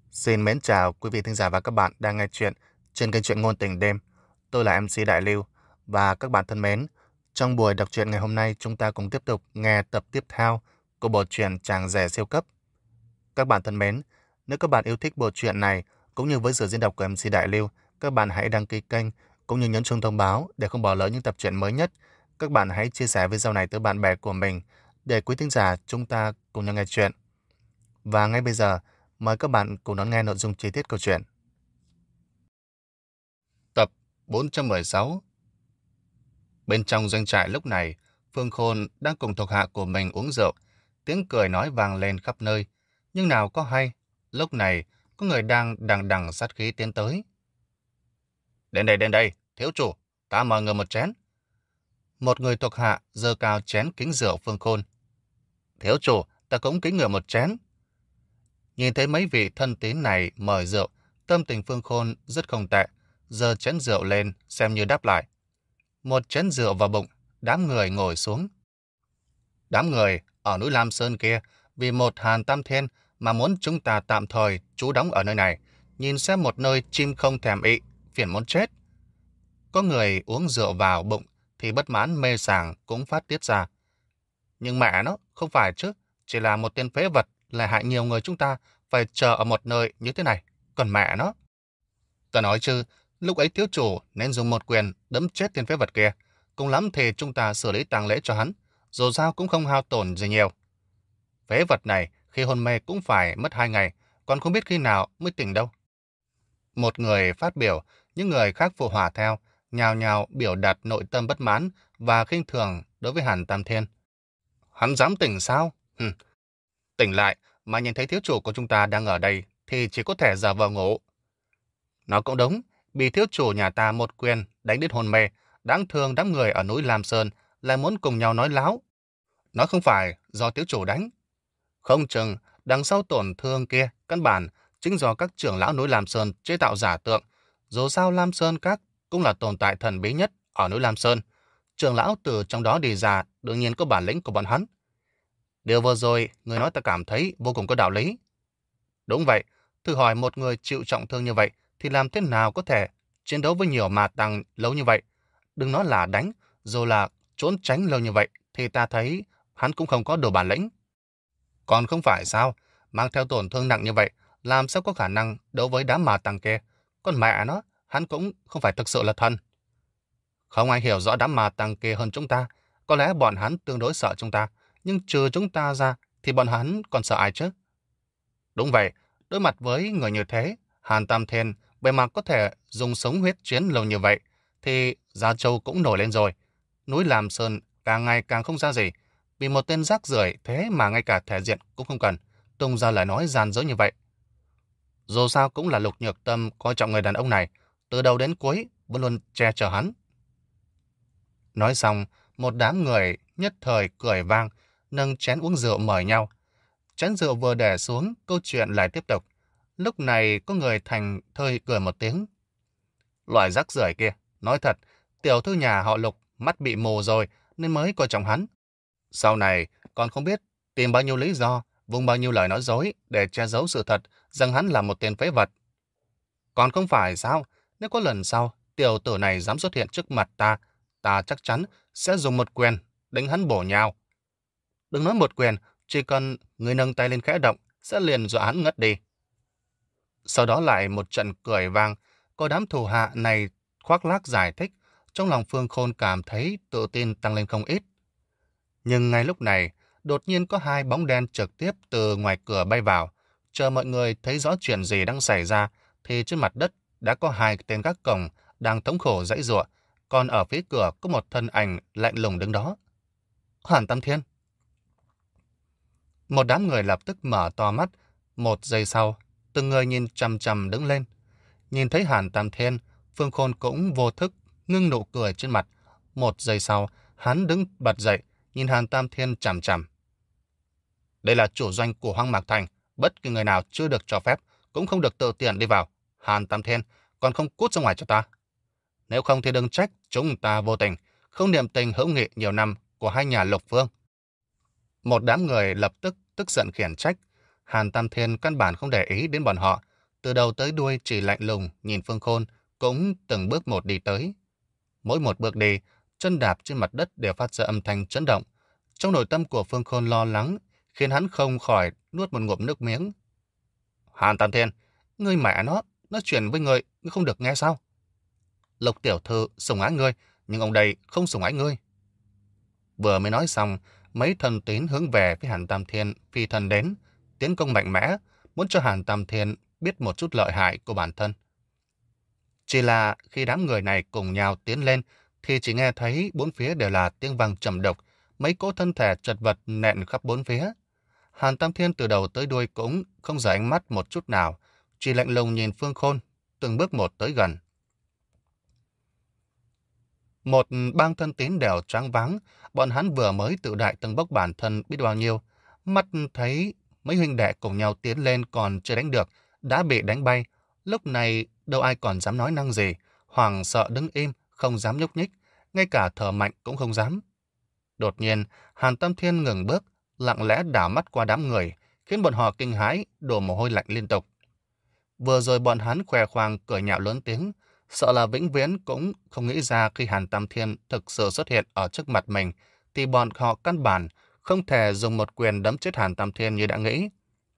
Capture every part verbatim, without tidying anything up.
Xin mến chào quý vị thính giả và các bạn đang nghe chuyện trên kênh truyện ngôn tình đêm. Tôi là em xê Đại Lưu và các bạn thân mến, trong buổi đọc truyện ngày hôm nay chúng ta cùng tiếp tục nghe tập tiếp theo của bộ truyện Chàng rể siêu cấp. Các bạn thân mến, nếu các bạn yêu thích bộ truyện này cũng như với sự diễn đọc của em xê Đại Lưu, các bạn hãy đăng ký kênh cũng như nhấn chuông thông báo để không bỏ lỡ những tập truyện mới nhất. Các bạn hãy chia sẻ video này tới bạn bè của mình để quý thính giả chúng ta cùng nhau nghe chuyện. Và ngay bây giờ, mời các bạn cùng đón nghe nội dung chi tiết câu chuyện. Tập bốn trăm mười sáu. Bên trong doanh trại lúc này, Phương Khôn đang cùng thuộc hạ của mình uống rượu, tiếng cười nói vang lên khắp nơi. Nhưng nào có hay, lúc này có người đang đằng đằng sát khí tiến tới. Đến đây, đến đây, thiếu chủ, ta mời người một chén. Một người thuộc hạ giơ cao chén kính rượu Phương Khôn. Thiếu chủ, ta cũng kính người một chén. Nhìn thấy mấy vị thân tín này mời rượu, tâm tình Phương Khôn rất không tệ, giơ chén rượu lên xem như đáp lại. Một chén rượu vào bụng, đám người ngồi xuống. Đám người ở núi Lam Sơn kia vì một Hàn Tam Thiên mà muốn chúng ta tạm thời trú đóng ở nơi này, nhìn xem một nơi chim không thèm ị, phiền muốn chết. Có người uống rượu vào bụng thì bất mãn mê sảng cũng phát tiết ra. Nhưng mẹ nó, không phải chứ, chỉ là một tên phế vật lại hại nhiều người chúng ta phải chờ ở một nơi như thế này, còn mẹ nó. Ta nói chứ, lúc ấy thiếu chủ nên dùng một quyền đấm chết tên phế vật kia, cùng lắm thì chúng ta xử lý tang lễ cho hắn, dù sao cũng không hao tổn gì nhiều. Phế vật này khi hôn mê cũng phải mất hai ngày, còn không biết khi nào mới tỉnh đâu. Một người phát biểu, những người khác phụ họa theo, nhào nhào biểu đạt nội tâm bất mãn và khinh thường đối với Hàn Tam Thiên. Hắn dám tỉnh sao? Hừm. Tỉnh lại mà nhìn thấy thiếu chủ của chúng ta đang ở đây thì chỉ có thể giả vờ ngủ. Nó cũng đúng, bị thiếu chủ nhà ta một quyền đánh đến hôn mê, đáng thương đám người ở núi Lam Sơn lại muốn cùng nhau nói láo. Nó không phải do thiếu chủ đánh. Không chừng đằng sau tổn thương kia căn bản chính do các trưởng lão núi Lam Sơn chế tạo giả tượng. Dù sao Lam Sơn Các cũng là tồn tại thần bí nhất ở núi Lam Sơn. Trưởng lão từ trong đó đi ra đương nhiên có bản lĩnh của bọn hắn. Điều vừa rồi, người nói ta cảm thấy vô cùng có đạo lý. Đúng vậy, thử hỏi một người chịu trọng thương như vậy thì làm thế nào có thể chiến đấu với nhiều ma tăng lâu như vậy? Đừng nói là đánh, dù là trốn tránh lâu như vậy thì ta thấy hắn cũng không có đủ bản lĩnh. Còn không phải sao, mang theo tổn thương nặng như vậy, làm sao có khả năng đấu với đám ma tăng kia? Còn mẹ nó, hắn cũng không phải thực sự là thần. Không ai hiểu rõ đám ma tăng kia hơn chúng ta, có lẽ bọn hắn tương đối sợ chúng ta. Nhưng trừ chúng ta ra thì bọn hắn còn sợ ai chứ? Đúng vậy, đối mặt với người như thế, Hàn Tam Thiên bề mặt có thể dùng sống huyết chiến lâu như vậy, thì Gia Châu cũng nổi lên rồi. Núi Lam Sơn càng ngày càng không ra gì, vì một tên rác rưởi thế mà ngay cả thể diện cũng không cần, tung ra lời nói gian dối như vậy. Dù sao cũng là Lục Nhược Tâm coi trọng người đàn ông này, từ đầu đến cuối vẫn luôn che chở hắn. Nói xong, một đám người nhất thời cười vang, nâng chén uống rượu mời nhau. Chén rượu vừa để xuống, câu chuyện lại tiếp tục. Lúc này có người thành thơi cười một tiếng. Loại rác rưởi kia, nói thật, tiểu thư nhà họ Lục mắt bị mù rồi nên mới coi trọng hắn. Sau này còn không biết tìm bao nhiêu lý do, vùng bao nhiêu lời nói dối để che giấu sự thật rằng hắn là một tên phế vật. Còn không phải sao, nếu có lần sau tiểu tử này dám xuất hiện trước mặt ta, ta chắc chắn sẽ dùng một quyền đánh hắn bổ nhào. Đừng nói một quyền, chỉ cần người nâng tay lên khẽ động sẽ liền dọa hắn ngất đi. Sau đó lại một trận cười vang, có đám thủ hạ này khoác lác giải thích, trong lòng Phương Khôn cảm thấy tự tin tăng lên không ít. Nhưng ngay lúc này, đột nhiên có hai bóng đen trực tiếp từ ngoài cửa bay vào. Chờ mọi người thấy rõ chuyện gì đang xảy ra, thì trên mặt đất đã có hai tên gác cổng đang thống khổ giãy giụa, còn ở phía cửa có một thân ảnh lạnh lùng đứng đó. Hàn Tam Thiên. Một đám người lập tức mở to mắt, một giây sau, từng người nhìn chằm chằm đứng lên. Nhìn thấy Hàn Tam Thiên, Phương Khôn cũng vô thức ngưng nụ cười trên mặt. Một giây sau, hắn đứng bật dậy, nhìn Hàn Tam Thiên chằm chằm. Đây là chủ doanh của Hoang Mạc Thành, bất kỳ người nào chưa được cho phép cũng không được tự tiện đi vào. Hàn Tam Thiên còn không cút ra ngoài cho ta. Nếu không thì đừng trách chúng ta vô tình, không niệm tình hữu nghị nhiều năm của hai nhà Lục Phương. Một đám người lập tức tức giận khiển trách. Hàn Tam Thiên căn bản không để ý đến bọn họ, từ đầu tới đuôi chỉ lạnh lùng nhìn Phương Khôn, cũng từng bước một đi tới. Mỗi một bước đi, chân đạp trên mặt đất đều phát ra âm thanh chấn động. Trong nội tâm của Phương Khôn lo lắng, khiến hắn không khỏi nuốt một ngụm nước miếng. Hàn Tam Thiên, ngươi mẹ nó, nói chuyện với ngươi, ngươi không được nghe sao? Lục tiểu thư sủng ái ngươi, nhưng ông đây không sủng ái ngươi. Vừa mới nói xong, mấy thần tín hướng về phía Hàn Tam Thiên phi thân đến, tiến công mạnh mẽ, muốn cho Hàn Tam Thiên biết một chút lợi hại của bản thân. Chỉ là khi đám người này cùng nhau tiến lên, thì chỉ nghe thấy bốn phía đều là tiếng vang trầm độc, mấy cỗ thân thể chật vật nện khắp bốn phía. Hàn Tam Thiên từ đầu tới đuôi cũng không rời ánh mắt một chút nào, chỉ lạnh lùng nhìn Phương Khôn, từng bước một tới gần. Một bang thân tín đều choáng váng, bọn hắn vừa mới tự đại tầng bốc bản thân biết bao nhiêu, mắt thấy mấy huynh đệ cùng nhau tiến lên còn chưa đánh được, đã bị đánh bay. Lúc này đâu ai còn dám nói năng gì, hoảng sợ đứng im, không dám nhúc nhích, ngay cả thở mạnh cũng không dám. Đột nhiên, Hàn Tam Thiên ngừng bước, lặng lẽ đảo mắt qua đám người, khiến bọn họ kinh hãi, đổ mồ hôi lạnh liên tục. Vừa rồi bọn hắn khoe khoang cười nhạo lớn tiếng, sợ là vĩnh viễn cũng không nghĩ ra khi Hàn Tam Thiên thực sự xuất hiện ở trước mặt mình, thì bọn họ căn bản không thể dùng một quyền đấm chết Hàn Tam Thiên như đã nghĩ.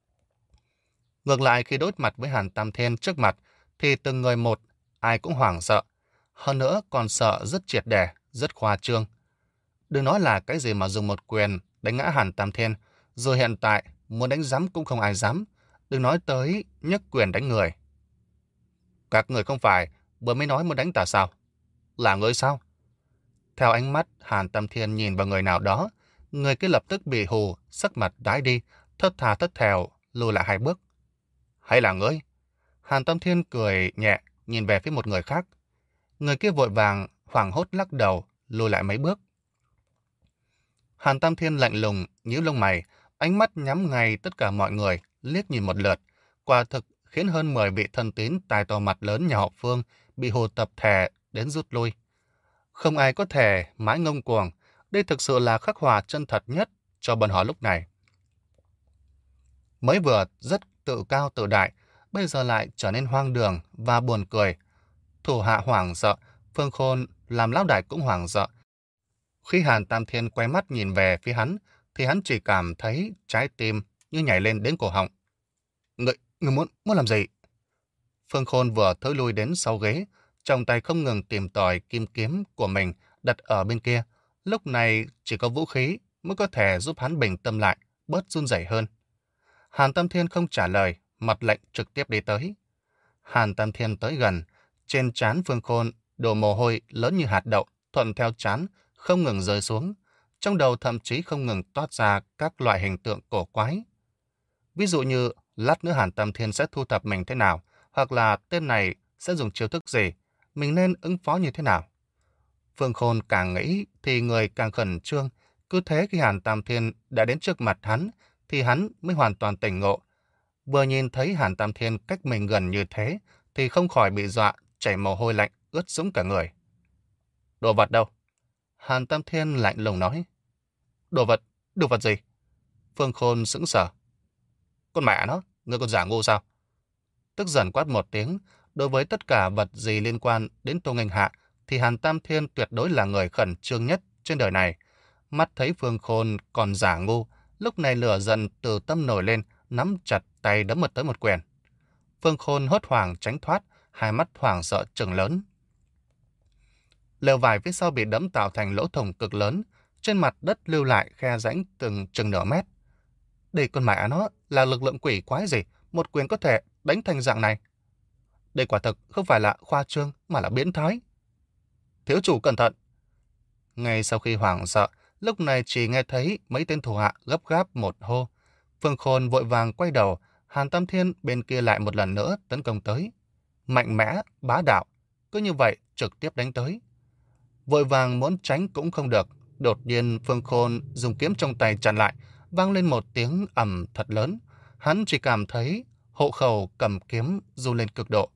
Ngược lại khi đối mặt với Hàn Tam Thiên trước mặt, thì từng người một, ai cũng hoảng sợ. Hơn nữa còn sợ rất triệt để, rất khoa trương. Đừng nói là cái gì mà dùng một quyền đánh ngã Hàn Tam Thiên, rồi hiện tại muốn đánh giám cũng không ai dám. Đừng nói tới nhấc quyền đánh người. Các người không phải vừa mới nói muốn đánh ta sao? Là ngươi sao? Theo ánh mắt Hàn Tam Thiên nhìn vào người nào đó, người kia lập tức bị hù, sắc mặt tái đi, thất thà thất thèo, lùi lại hai bước. Hay là ngươi? Hàn Tam Thiên cười nhẹ, nhìn về phía một người khác. Người kia vội vàng, hoảng hốt lắc đầu, lùi lại mấy bước. Hàn Tam Thiên lạnh lùng, nhíu lông mày, ánh mắt nhắm ngay tất cả mọi người, liếc nhìn một lượt. Quả thực khiến hơn mười vị thân tín tài to mặt lớn nhà họ Phương bị hồ tập thể đến rút lui. Không ai có thể mãi ngông cuồng, đây thực sự là khắc họa chân thật nhất cho bọn họ lúc này. Mới vừa rất tự cao tự đại, bây giờ lại trở nên hoang đường và buồn cười. Thủ hạ hoảng sợ, Phương Khôn làm lão đại cũng hoảng sợ. Khi Hàn Tam Thiên quay mắt nhìn về phía hắn, thì hắn chỉ cảm thấy trái tim như nhảy lên đến cổ họng. Người, người muốn, muốn làm gì? Phương Khôn vừa thối lui đến sau ghế, trong tay không ngừng tìm tòi kim kiếm của mình đặt ở bên kia. Lúc này chỉ có vũ khí mới có thể giúp hắn bình tâm lại, bớt run rẩy hơn. Hàn Tam Thiên không trả lời, mặt lệnh trực tiếp đi tới. Hàn Tam Thiên tới gần, trên trán Phương Khôn đổ mồ hôi lớn như hạt đậu, thuận theo trán không ngừng rơi xuống. Trong đầu thậm chí không ngừng toát ra các loại hình tượng cổ quái. Ví dụ như lát nữa Hàn Tam Thiên sẽ thu thập mình thế nào, hoặc là tên này sẽ dùng chiêu thức gì, mình nên ứng phó như thế nào. Phương Khôn càng nghĩ thì người càng khẩn trương, cứ thế khi Hàn Tam Thiên đã đến trước mặt hắn thì hắn mới hoàn toàn tỉnh ngộ. Vừa nhìn thấy Hàn Tam Thiên cách mình gần như thế thì không khỏi bị dọa, chảy mồ hôi lạnh ướt sũng cả người. Đồ vật đâu? Hàn Tam Thiên lạnh lùng nói. Đồ vật? Đồ vật gì? Phương Khôn sững sờ. Con mẹ nó, ngươi còn giả ngu sao? Tức giận quát một tiếng, đối với tất cả vật gì liên quan đến Tô Nghênh Hạ thì Hàn Tam Thiên tuyệt đối là người khẩn trương nhất trên đời này. Mắt thấy Phương Khôn còn giả ngu, lúc này lửa giận từ tâm nổi lên, nắm chặt tay đấm một tới một quyền. Phương Khôn hốt hoảng tránh thoát, hai mắt hoảng sợ trừng lớn. Lều vải phía sau bị đấm tạo thành lỗ thủng cực lớn, trên mặt đất lưu lại khe rãnh từng chừng nửa mét. Đây con mẹ nó là lực lượng quỷ quái gì, một quyền có thể đánh thành dạng này. Đây quả thực không phải là khoa trương mà là biến thái. Thiếu chủ cẩn thận. Ngay sau khi hoảng sợ, lúc này chỉ nghe thấy mấy tên thủ hạ gấp gáp một hô. Phương Khôn vội vàng quay đầu, Hàn Tam Thiên bên kia lại một lần nữa tấn công tới. Mạnh mẽ, bá đạo, cứ như vậy trực tiếp đánh tới. Vội vàng muốn tránh cũng không được, đột nhiên Phương Khôn dùng kiếm trong tay chặn lại, vang lên một tiếng ầm thật lớn. Hắn chỉ cảm thấy hộ khẩu cầm kiếm run lên cực độ.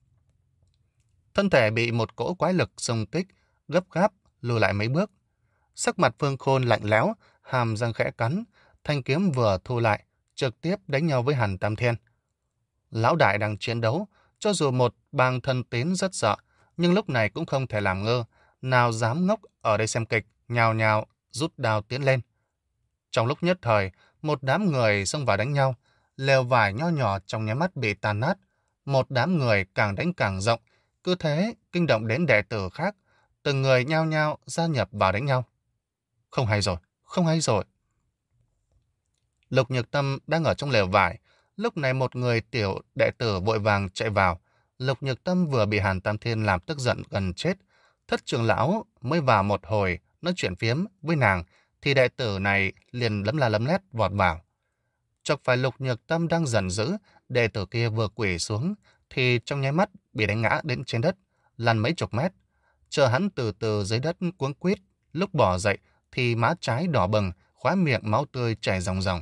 Thân thể bị một cỗ quái lực xung kích, gấp gáp lùi lại mấy bước. Sắc mặt Phương Khôn lạnh lẽo, hàm răng khẽ cắn, thanh kiếm vừa thu lại, trực tiếp đánh nhau với Hàn Tam Thiên. Lão đại đang chiến đấu, cho dù một bang thân tín rất sợ, nhưng lúc này cũng không thể làm ngơ, nào dám ngốc ở đây xem kịch, nhào nhào rút đao tiến lên. Trong lúc nhất thời, một đám người xông vào đánh nhau, lều vải nho nhỏ trong nháy mắt bị tan nát, một đám người càng đánh càng rộng, cứ thế kinh động đến đệ tử khác, từng người nhao nhao gia nhập vào đánh nhau. Không hay rồi, không hay rồi. Lục Nhược Tâm đang ở trong lều vải, lúc này một người tiểu đệ tử vội vàng chạy vào. Lục Nhược Tâm vừa bị Hàn Tam Thiên làm tức giận gần chết, thất trưởng lão mới vào một hồi nói chuyện phiếm với nàng, thì đệ tử này liền lấm la lấm lét vọt vào. Chọc phải Lục Nhược Tâm đang giận dữ, đệ tử kia vừa quỳ xuống, thì trong nháy mắt bị đánh ngã đến trên đất, lăn mấy chục mét. Chờ hắn từ từ dưới đất cuống quýt, lúc bỏ dậy thì má trái đỏ bừng, khóe miệng máu tươi chảy ròng ròng.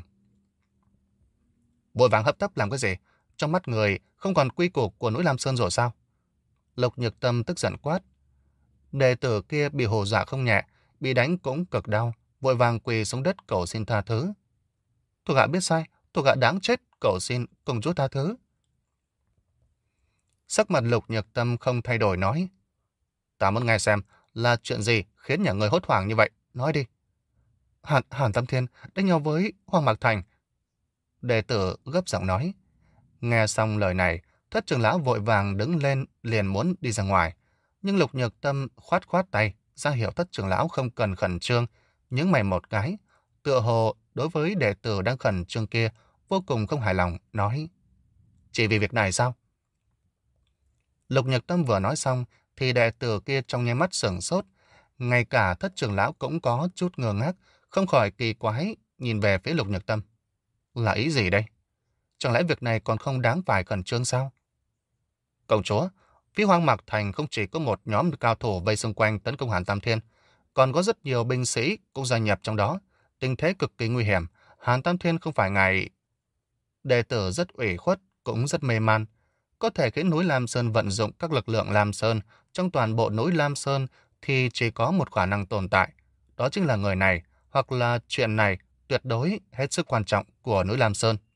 Vội vàng hấp tấp làm cái gì? Trong mắt người không còn quy củ của núi Lam Sơn rồi sao? Lục Nhược Tâm tức giận quát. Đệ tử kia bị hù dọa không nhẹ, bị đánh cũng cực đau, vội vàng quỳ xuống đất cầu xin tha thứ. Thuộc hạ biết sai, thuộc hạ đáng chết, cầu xin cùng chúa tha thứ. Sắc mặt Lục Nhược Tâm không thay đổi nói. Ta muốn nghe xem là chuyện gì khiến nhà người hốt hoảng như vậy, nói đi. Hàn, Hàn Tam Thiên đánh nhau với Hoàng Mạc Thành. Đệ tử gấp giọng nói. Nghe xong lời này, thất trưởng lão vội vàng đứng lên liền muốn đi ra ngoài. Nhưng Lục Nhược Tâm khoát khoát tay, ra hiệu thất trưởng lão không cần khẩn trương, nhướng mày một cái. Tựa hồ đối với đệ tử đang khẩn trương kia, vô cùng không hài lòng, nói. Chỉ vì việc này sao? Lục Nhược Tâm vừa nói xong, thì đệ tử kia trong nháy mắt sửng sốt. Ngay cả thất trưởng lão cũng có chút ngơ ngác, không khỏi kỳ quái, nhìn về phía Lục Nhược Tâm. Là ý gì đây? Chẳng lẽ việc này còn không đáng phải khẩn trương sao? Công chúa, phía Hoang Mạc Thành không chỉ có một nhóm cao thủ vây xung quanh tấn công Hàn Tam Thiên, còn có rất nhiều binh sĩ cũng gia nhập trong đó. Tình thế cực kỳ nguy hiểm, Hàn Tam Thiên không phải ngài... Đệ tử rất ủy khuất, cũng rất mê man. Có thể khiến núi Lam Sơn vận dụng các lực lượng Lam Sơn, trong toàn bộ núi Lam Sơn thì chỉ có một khả năng tồn tại. Đó chính là người này, hoặc là chuyện này tuyệt đối hết sức quan trọng của núi Lam Sơn.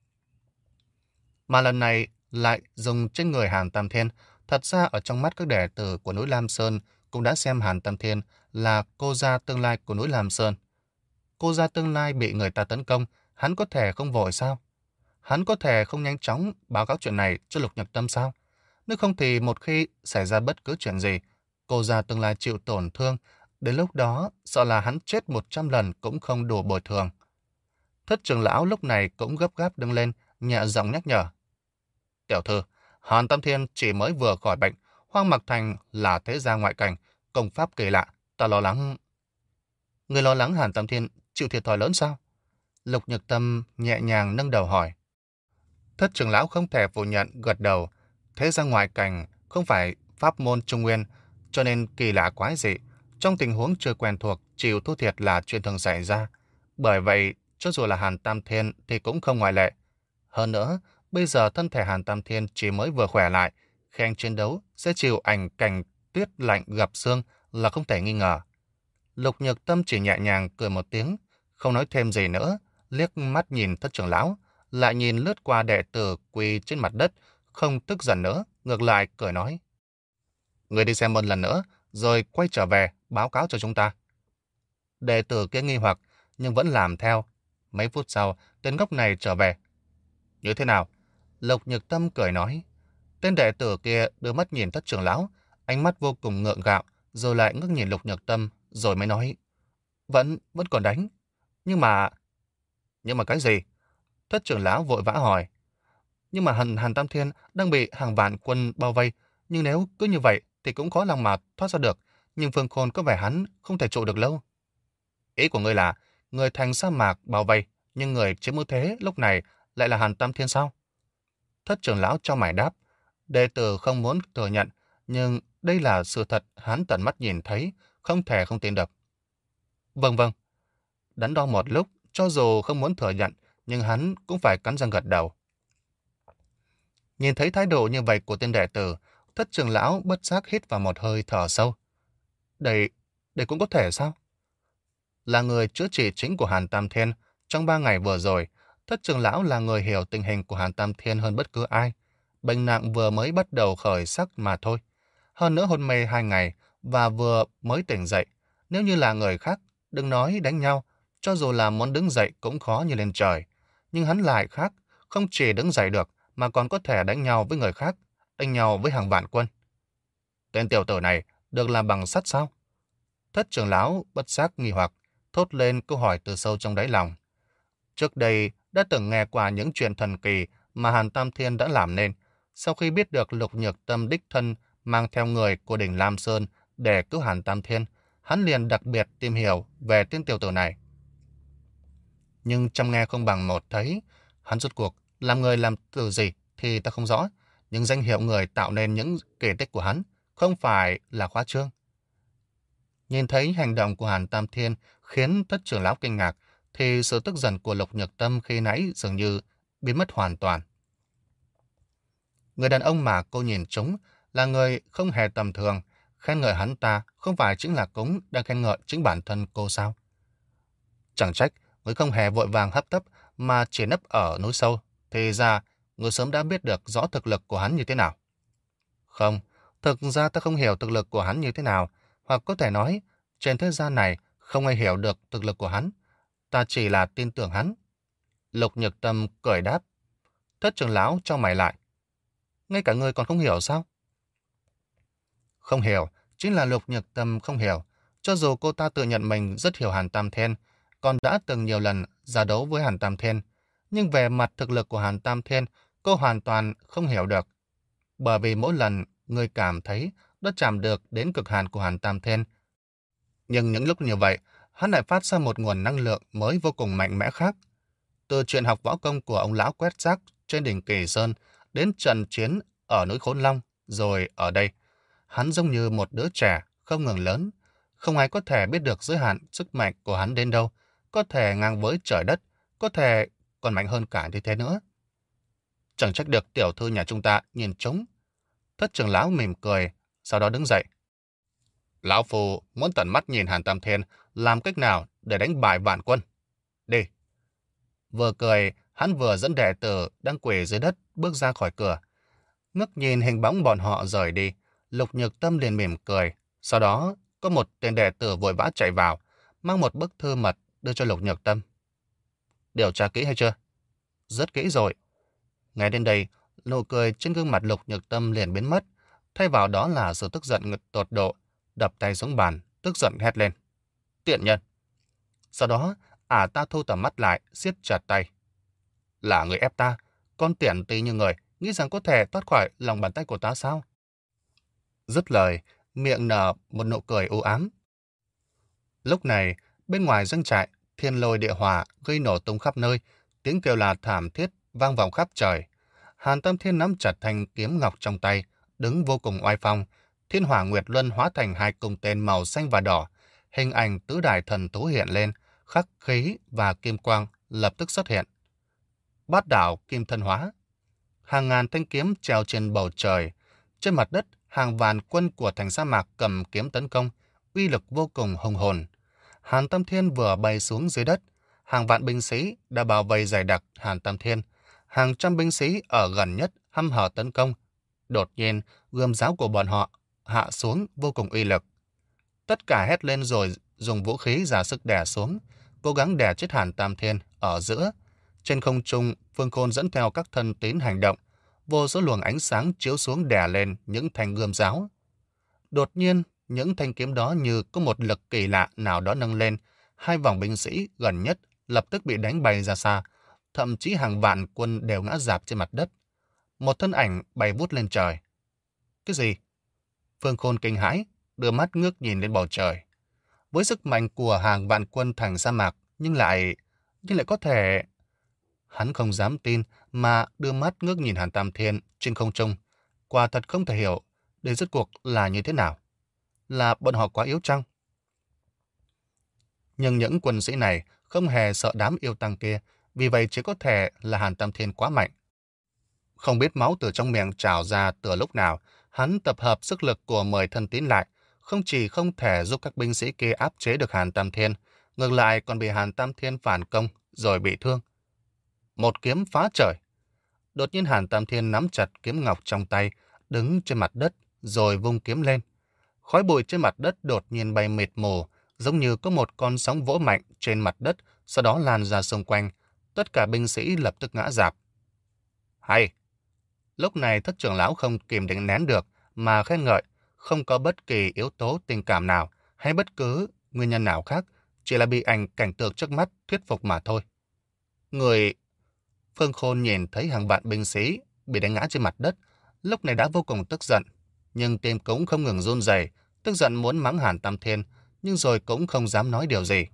Mà lần này lại dùng trên người Hàn Tam Thiên. Thật ra ở trong mắt các đệ tử của núi Lam Sơn cũng đã xem Hàn Tam Thiên là cô gia tương lai của núi Lam Sơn. Cô gia tương lai bị người ta tấn công, hắn có thể không vội sao? Hắn có thể không nhanh chóng báo cáo chuyện này cho Lục Nhược Tâm sao? Nếu không thì một khi xảy ra bất cứ chuyện gì, cô gia tương lai chịu tổn thương, đến lúc đó sợ là hắn chết một trăm lần cũng không đủ bồi thường. Thất trưởng lão lúc này cũng gấp gáp đứng lên, nhẹ giọng nhắc nhở. Tiểu thư, Hàn Tam Thiên chỉ mới vừa khỏi bệnh, Hoang Mạc Thành là thế gia ngoại cảnh, công pháp kỳ lạ, ta lo lắng. Người lo lắng Hàn Tam Thiên chịu thiệt thòi lớn sao? Lục Nhược Tâm nhẹ nhàng nâng đầu hỏi. Thất trưởng lão không thể phủ nhận, gật đầu. Thế gia ngoại cảnh không phải pháp môn trung nguyên, cho nên kỳ lạ quái dị. Trong tình huống chưa quen thuộc, chịu thua thiệt là chuyện thường xảy ra. Bởi vậy, cho dù là Hàn Tam Thiên thì cũng không ngoại lệ. Hơn nữa, bây giờ thân thể Hàn Tam Thiên chỉ mới vừa khỏe lại, khi anh chiến đấu sẽ chịu ảnh cảnh tuyết lạnh gập xương là không thể nghi ngờ. Lục Nhược Tâm chỉ nhẹ nhàng cười một tiếng, không nói thêm gì nữa, liếc mắt nhìn thất trưởng lão, lại nhìn lướt qua đệ tử quỳ trên mặt đất, không tức giận nữa, ngược lại cười nói. Người đi xem một lần nữa, rồi quay trở về báo cáo cho chúng ta. Đệ tử kia nghi hoặc, nhưng vẫn làm theo. Mấy phút sau, tên ngốc này trở về. Như thế nào? Lục Nhược Tâm cười nói. Tên đệ tử kia đưa mắt nhìn thất trưởng lão, ánh mắt vô cùng ngượng gạo, rồi lại ngước nhìn Lục Nhược Tâm, rồi mới nói. Vẫn, vẫn còn đánh. Nhưng mà... Nhưng mà cái gì? Thất trưởng lão vội vã hỏi. Nhưng mà Hàn, Hàn Tam Thiên đang bị hàng vạn quân bao vây, nhưng nếu cứ như vậy thì cũng khó lòng mà thoát ra được, nhưng Phương Khôn có vẻ hắn không thể trụ được lâu. Ý của ngươi là, người thành sa mạc bao vây, nhưng người chiếm ưu thế lúc này lại là Hàn Tam Thiên sao? Thất trưởng lão cho mày đáp, đệ tử không muốn thừa nhận, nhưng đây là sự thật hắn tận mắt nhìn thấy, không thể không tin được. Vâng vâng. Đắn đo một lúc, cho dù không muốn thừa nhận, nhưng hắn cũng phải cắn răng gật đầu. Nhìn thấy thái độ như vậy của tên đệ tử, thất trưởng lão bất giác hít vào một hơi thở sâu. Đây, đây cũng có thể sao? Là người chữa trị chính của Hàn Tam Thiên, trong ba ngày vừa rồi, Thất trưởng lão là người hiểu tình hình của Hàn Tam Thiên hơn bất cứ ai. Bệnh nặng vừa mới bắt đầu khởi sắc mà thôi. Hơn nữa hôn mê hai ngày và vừa mới tỉnh dậy. Nếu như là người khác, đừng nói đánh nhau, cho dù là muốn đứng dậy cũng khó như lên trời. Nhưng hắn lại khác, không chỉ đứng dậy được mà còn có thể đánh nhau với người khác, đánh nhau với hàng vạn quân. Tên tiểu tử này được làm bằng sắt sao? Thất trưởng lão bất giác nghi hoặc, thốt lên câu hỏi từ sâu trong đáy lòng. Trước đây đã từng nghe qua những chuyện thần kỳ mà Hàn Tam Thiên đã làm nên. Sau khi biết được Lục Nhược Tâm đích thân mang theo người của đỉnh Lam Sơn để cứu Hàn Tam Thiên, hắn liền đặc biệt tìm hiểu về tên tiểu tử này. Nhưng trăm nghe không bằng một thấy, hắn rốt cuộc làm người làm từ gì thì ta không rõ, nhưng danh hiệu người tạo nên những kỳ tích của hắn không phải là khoa trương. Nhìn thấy hành động của Hàn Tam Thiên khiến thất trưởng lão kinh ngạc, thì sự tức giận của Lục Nhược Tâm khi nãy dường như biến mất hoàn toàn. Người đàn ông mà cô nhìn trúng là người không hề tầm thường, khen ngợi hắn ta không phải chính là cúng đang khen ngợi chính bản thân cô sao? Chẳng trách, người không hề vội vàng hấp tấp mà chỉ nấp ở núi sâu, thì ra người sớm đã biết được rõ thực lực của hắn như thế nào. Không, thực ra ta không hiểu thực lực của hắn như thế nào, hoặc có thể nói, trên thế gian này không ai hiểu được thực lực của hắn. Ta chỉ là tin tưởng hắn. Lục Nhược Tâm cười đáp. Thất trưởng lão cho mày lại. Ngay cả ngươi còn không hiểu sao? Không hiểu, chính là Lục Nhược Tâm không hiểu. Cho dù cô ta tự nhận mình rất hiểu Hàn Tam Thiên, còn đã từng nhiều lần ra đấu với Hàn Tam Thiên, nhưng về mặt thực lực của Hàn Tam Thiên, cô hoàn toàn không hiểu được. Bởi vì mỗi lần người cảm thấy đã chạm được đến cực hạn của Hàn Tam Thiên. Nhưng những lúc như vậy, hắn lại phát ra một nguồn năng lượng mới vô cùng mạnh mẽ khác. Từ chuyện học võ công của ông lão quét rác trên đỉnh Kỳ Sơn đến trận chiến ở núi Khốn Long, rồi ở đây, hắn giống như một đứa trẻ không ngừng lớn. Không ai có thể biết được giới hạn sức mạnh của hắn đến đâu, có thể ngang với trời đất, có thể còn mạnh hơn cả như thế nữa. Chẳng trách được tiểu thư nhà chúng ta nhìn trúng. Thất trưởng lão mỉm cười, sau đó đứng dậy. Lão Phu muốn tận mắt nhìn Hàn Tam Thiên làm cách nào để đánh bại vạn quân. Đi. Vừa cười, hắn vừa dẫn đệ tử đang quỳ dưới đất bước ra khỏi cửa. Ngước nhìn hình bóng bọn họ rời đi, Lục Nhược Tâm liền mỉm cười. Sau đó, có một tên đệ tử vội vã chạy vào, mang một bức thư mật đưa cho Lục Nhược Tâm. Điều tra kỹ hay chưa? Rất kỹ rồi. Ngay đến đây, nụ cười trên gương mặt Lục Nhược Tâm liền biến mất, thay vào đó là sự tức giận tột độ, đập tay xuống bàn, tức giận hét lên. Tiện nhân! Sau đó, ả ta thu tầm mắt lại, siết chặt tay. Là người ép ta, con tiện tí như người, nghĩ rằng có thể thoát khỏi lòng bàn tay của ta sao? Dứt lời, miệng nở một nụ cười u ám. Lúc này, bên ngoài doanh trại, thiên lôi địa hỏa gây nổ tung khắp nơi, tiếng kêu la thảm thiết vang vọng khắp trời. Hàn Tam Thiên nắm chặt thanh kiếm ngọc trong tay, đứng vô cùng oai phong. Thiên hỏa nguyệt luân hóa thành hai cung tên màu xanh và đỏ, hình ảnh tứ đại thần thú hiện lên, khắc khí và kim quang lập tức xuất hiện. Bát đảo kim thân hóa. Hàng ngàn thanh kiếm treo trên bầu trời. Trên mặt đất, hàng vạn quân của thành sa mạc cầm kiếm tấn công, uy lực vô cùng hùng hồn. Hàn Tam Thiên vừa bay xuống dưới đất, hàng vạn binh sĩ đã bao vây dày đặc Hàn Tam Thiên. Hàng trăm binh sĩ ở gần nhất hăm hở tấn công. Đột nhiên, gươm giáo của bọn họ hạ xuống vô cùng uy lực. Tất cả hét lên rồi dùng vũ khí giả sức đè xuống, cố gắng đè chết Hàn Tam Thiên ở giữa. Trên không trung, Phương Khôn dẫn theo các thân tín hành động, vô số luồng ánh sáng chiếu xuống đè lên những thanh gươm giáo. Đột nhiên, những thanh kiếm đó như có một lực kỳ lạ nào đó nâng lên, hai vòng binh sĩ gần nhất lập tức bị đánh bay ra xa, thậm chí hàng vạn quân đều ngã rạp trên mặt đất. Một thân ảnh bay vút lên trời. Cái gì? Phương Khôn kinh hãi, đưa mắt ngước nhìn lên bầu trời. Với sức mạnh của hàng vạn quân thành sa mạc, nhưng lại... nhưng lại có thể... Hắn không dám tin mà đưa mắt ngước nhìn Hàn Tam Thiên trên không trung. Quả thật không thể hiểu đây rốt cuộc là như thế nào. Là bọn họ quá yếu chăng? Nhưng những quân sĩ này không hề sợ đám yêu tăng kia, vì vậy chỉ có thể là Hàn Tam Thiên quá mạnh. Không biết máu từ trong miệng trào ra từ lúc nào, hắn tập hợp sức lực của mười thân tín lại, không chỉ không thể giúp các binh sĩ kia áp chế được Hàn Tam Thiên, ngược lại còn bị Hàn Tam Thiên phản công rồi bị thương. Một kiếm phá trời. Đột nhiên Hàn Tam Thiên nắm chặt kiếm ngọc trong tay, đứng trên mặt đất, rồi vung kiếm lên. Khói bụi trên mặt đất đột nhiên bay mịt mù, giống như có một con sóng vỗ mạnh trên mặt đất, sau đó lan ra xung quanh. Tất cả binh sĩ lập tức ngã rạp. Hay! Lúc này thất trưởng lão không kìm định nén được, mà khen ngợi, không có bất kỳ yếu tố tình cảm nào hay bất cứ nguyên nhân nào khác, chỉ là bị ảnh cảnh tượng trước mắt thuyết phục mà thôi. Người... Phương Khôn nhìn thấy hàng vạn binh sĩ bị đánh ngã trên mặt đất, lúc này đã vô cùng tức giận, nhưng tim cũng không ngừng run rẩy, tức giận muốn mắng Hàn Tam Thiên, nhưng rồi cũng không dám nói điều gì.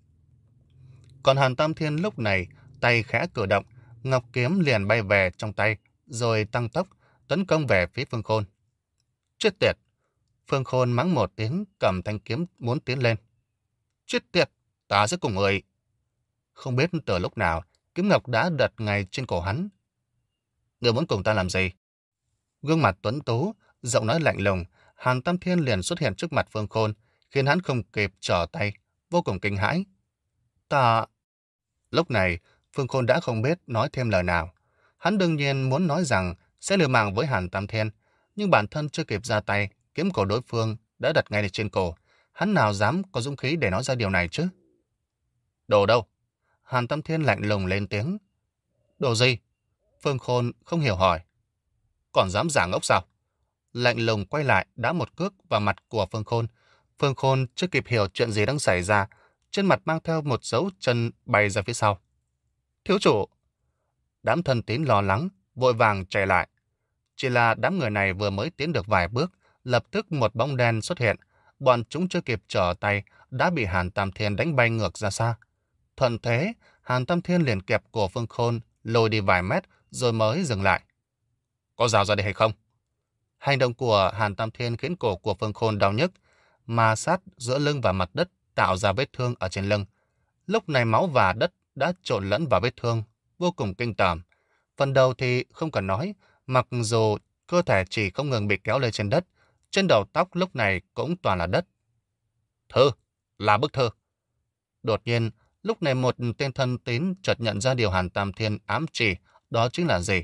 Còn Hàn Tam Thiên lúc này, tay khẽ cử động, ngọc kiếm liền bay về trong tay, rồi tăng tốc, tấn công về phía Phương Khôn. Chết tiệt! Phương Khôn mắng một tiếng, cầm thanh kiếm muốn tiến lên. Chết tiệt! Ta sẽ cùng người... Không biết từ lúc nào, kiếm ngọc đã đặt ngay trên cổ hắn. Người muốn cùng ta làm gì? Gương mặt tuấn tú, giọng nói lạnh lùng, Hàn Tam Thiên liền xuất hiện trước mặt Phương Khôn, khiến hắn không kịp trở tay, vô cùng kinh hãi. Ta... Lúc này, Phương Khôn đã không biết nói thêm lời nào. Hắn đương nhiên muốn nói rằng sẽ liều mạng với Hàn Tam Thiên, nhưng bản thân chưa kịp ra tay, kiếm cổ đối phương đã đặt ngay trên cổ. Hắn nào dám có dũng khí để nói ra điều này chứ? Đồ đâu? Hàn Tam Thiên lạnh lùng lên tiếng. Đồ gì? Phương Khôn không hiểu hỏi. Còn dám giả ngốc sao? Lạnh lùng quay lại đá một cước vào mặt của Phương Khôn. Phương Khôn chưa kịp hiểu chuyện gì đang xảy ra, trên mặt mang theo một dấu chân bay ra phía sau. Thiếu chủ! Đám thân tín lo lắng, vội vàng chạy lại. Chỉ là đám người này vừa mới tiến được vài bước, lập tức một bóng đen xuất hiện. Bọn chúng chưa kịp trở tay, đã bị Hàn Tam Thiên đánh bay ngược ra xa. Thuận thế, Hàn Tam Thiên liền kẹp cổ Phương Khôn, lôi đi vài mét, rồi mới dừng lại. Có rào ra đây hay không? Hành động của Hàn Tam Thiên khiến cổ của Phương Khôn đau nhức, ma sát giữa lưng và mặt đất tạo ra vết thương ở trên lưng. Lúc này máu và đất đã trộn lẫn vào vết thương, vô cùng kinh tởm. Phần đầu thì không cần nói, mặc dù cơ thể chỉ không ngừng bị kéo lên trên đất, trên đầu tóc lúc này cũng toàn là đất. Thư, là bức thư. Đột nhiên, lúc này một tên thân tín chợt nhận ra điều Hàn Tam Thiên ám chỉ, đó chính là gì?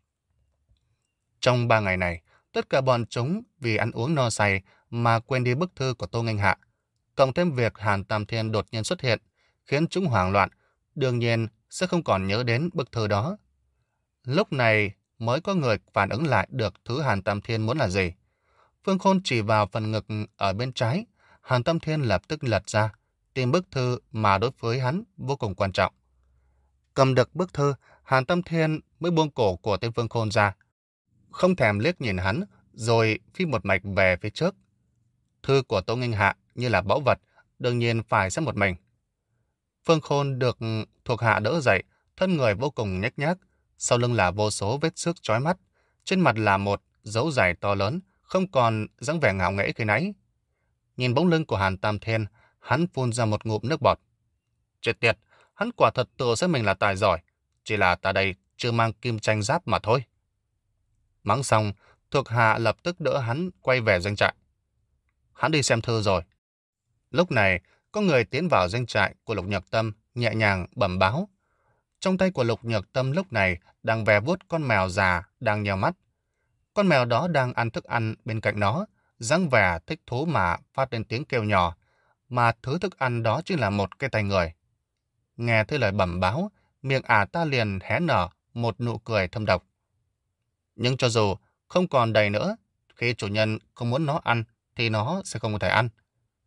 Trong ba ngày này, tất cả bọn chúng vì ăn uống no say mà quên đi bức thư của Tô Nghênh Hạ. Cộng thêm việc Hàn Tam Thiên đột nhiên xuất hiện, khiến chúng hoảng loạn, đương nhiên sẽ không còn nhớ đến bức thư đó. Lúc này mới có người phản ứng lại được thứ Hàn Tam Thiên muốn là gì. Phương Khôn chỉ vào phần ngực ở bên trái, Hàn Tam Thiên lập tức lật ra, tìm bức thư mà đối với hắn vô cùng quan trọng. Cầm được bức thư, Hàn Tam Thiên mới buông cổ của tên Phương Khôn ra, không thèm liếc nhìn hắn, rồi phi một mạch về phía trước. Thư của Tô Nghênh Hạ như là báu vật, đương nhiên phải xem một mình. Phương Khôn được thuộc hạ đỡ dậy, thân người vô cùng nhếch nhác, sau lưng là vô số vết xước chói mắt, trên mặt là một dấu dài to lớn, không còn dáng vẻ ngạo nghễ khi nãy. Nhìn bóng lưng của Hàn Tam Thiên, hắn phun ra một ngụm nước bọt. Chết tiệt, hắn quả thật tự xem mình là tài giỏi, chỉ là ta đây chưa mang kim tranh giáp mà thôi. Mắng xong, thuộc hạ lập tức đỡ hắn quay về doanh trại. Hắn đi xem thư rồi. Lúc này, có người tiến vào doanh trại của Lục Nhược Tâm, nhẹ nhàng bẩm báo. Trong tay của Lục Nhược Tâm lúc này đang vè vuốt con mèo già đang nheo mắt. Con mèo đó đang ăn thức ăn bên cạnh nó, dáng vẻ thích thú mà phát lên tiếng kêu nhỏ, mà thứ thức ăn đó chính là một cái tay người. Nghe thấy lời bẩm báo, miệng ả ta liền hé nở một nụ cười thâm độc. Nhưng cho dù không còn đầy nữa, khi chủ nhân không muốn nó ăn thì nó sẽ không thể ăn.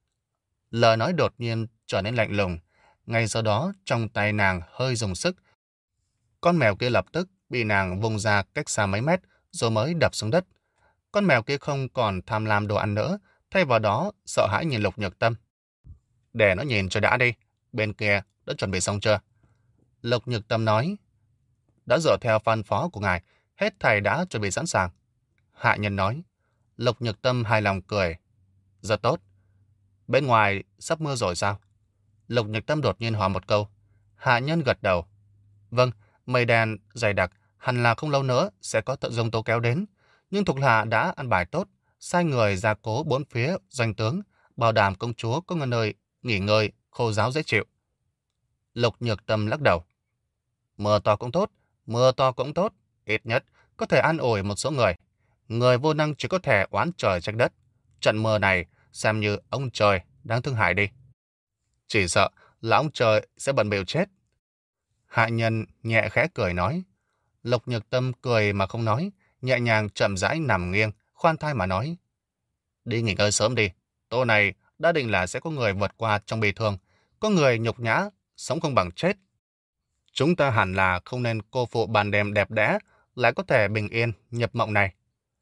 Lời nói đột nhiên trở nên lạnh lùng, ngay sau đó trong tay nàng hơi dùng sức. Con mèo kia lập tức bị nàng vung ra cách xa mấy mét rồi mới đập xuống đất. Con mèo kia không còn tham lam đồ ăn nữa, thay vào đó sợ hãi nhìn Lục Nhược Tâm. Để nó nhìn cho đã đi, bên kia đã chuẩn bị xong chưa? Lục Nhược Tâm nói. Đã dựa theo phân phó của ngài, hết thầy đã chuẩn bị sẵn sàng. Hạ nhân nói. Lục Nhược Tâm hài lòng cười. Rất tốt. Bên ngoài sắp mưa rồi sao? Lục Nhược Tâm đột nhiên hỏi một câu. Hạ nhân gật đầu. Vâng, mây đen dày đặc, hẳn là không lâu nữa sẽ có tận giông tố kéo đến. Nhưng thuộc hạ đã ăn bài tốt, sai người gia cố bốn phía doanh tướng, bảo đảm công chúa có nơi nghỉ ngơi, khô ráo dễ chịu. Lục Nhược Tâm lắc đầu. Mưa to cũng tốt, mưa to cũng tốt, ít nhất có thể an ủi một số người. Người vô năng chỉ có thể oán trời trách đất. Trận mưa này xem như ông trời đang thương hại đi. Chỉ sợ là ông trời sẽ bận bịu chết. Hạ nhân nhẹ khẽ cười nói. Lục Nhược Tâm cười mà không nói, nhẹ nhàng chậm rãi nằm nghiêng, khoan thai mà nói. Đi nghỉ ngơi sớm đi. Tối này đã định là sẽ có người vượt qua trong bi thương, có người nhục nhã, sống không bằng chết. Chúng ta hẳn là không nên cô phụ ban đêm đẹp đẽ, lại có thể bình yên nhập mộng này.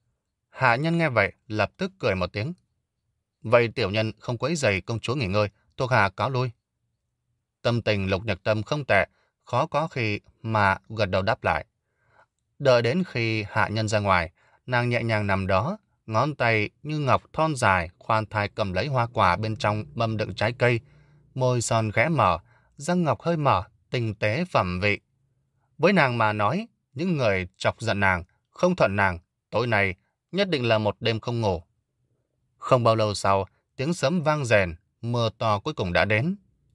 Hạ nhân nghe vậy, lập tức cười một tiếng. Vậy tiểu nhân không quấy rầy công chúa nghỉ ngơi, thuộc hạ cáo lui. Tâm tình Lục Nhật Tâm không tệ, khó có khi mà gật đầu đáp lại. Đợi đến khi hạ nhân ra ngoài, nàng nhẹ nhàng nằm đó, ngón tay như ngọc thon dài, khoan thai cầm lấy hoa quả bên trong mâm đựng trái cây, môi son khẽ mở, răng ngọc hơi mở, tinh tế phẩm vị. Với nàng mà nói, những người chọc giận nàng, không thuận nàng, tối nay nhất định là một đêm không ngủ. Không bao lâu sau, tiếng sấm vang rền, mưa to cuối cùng đã đến.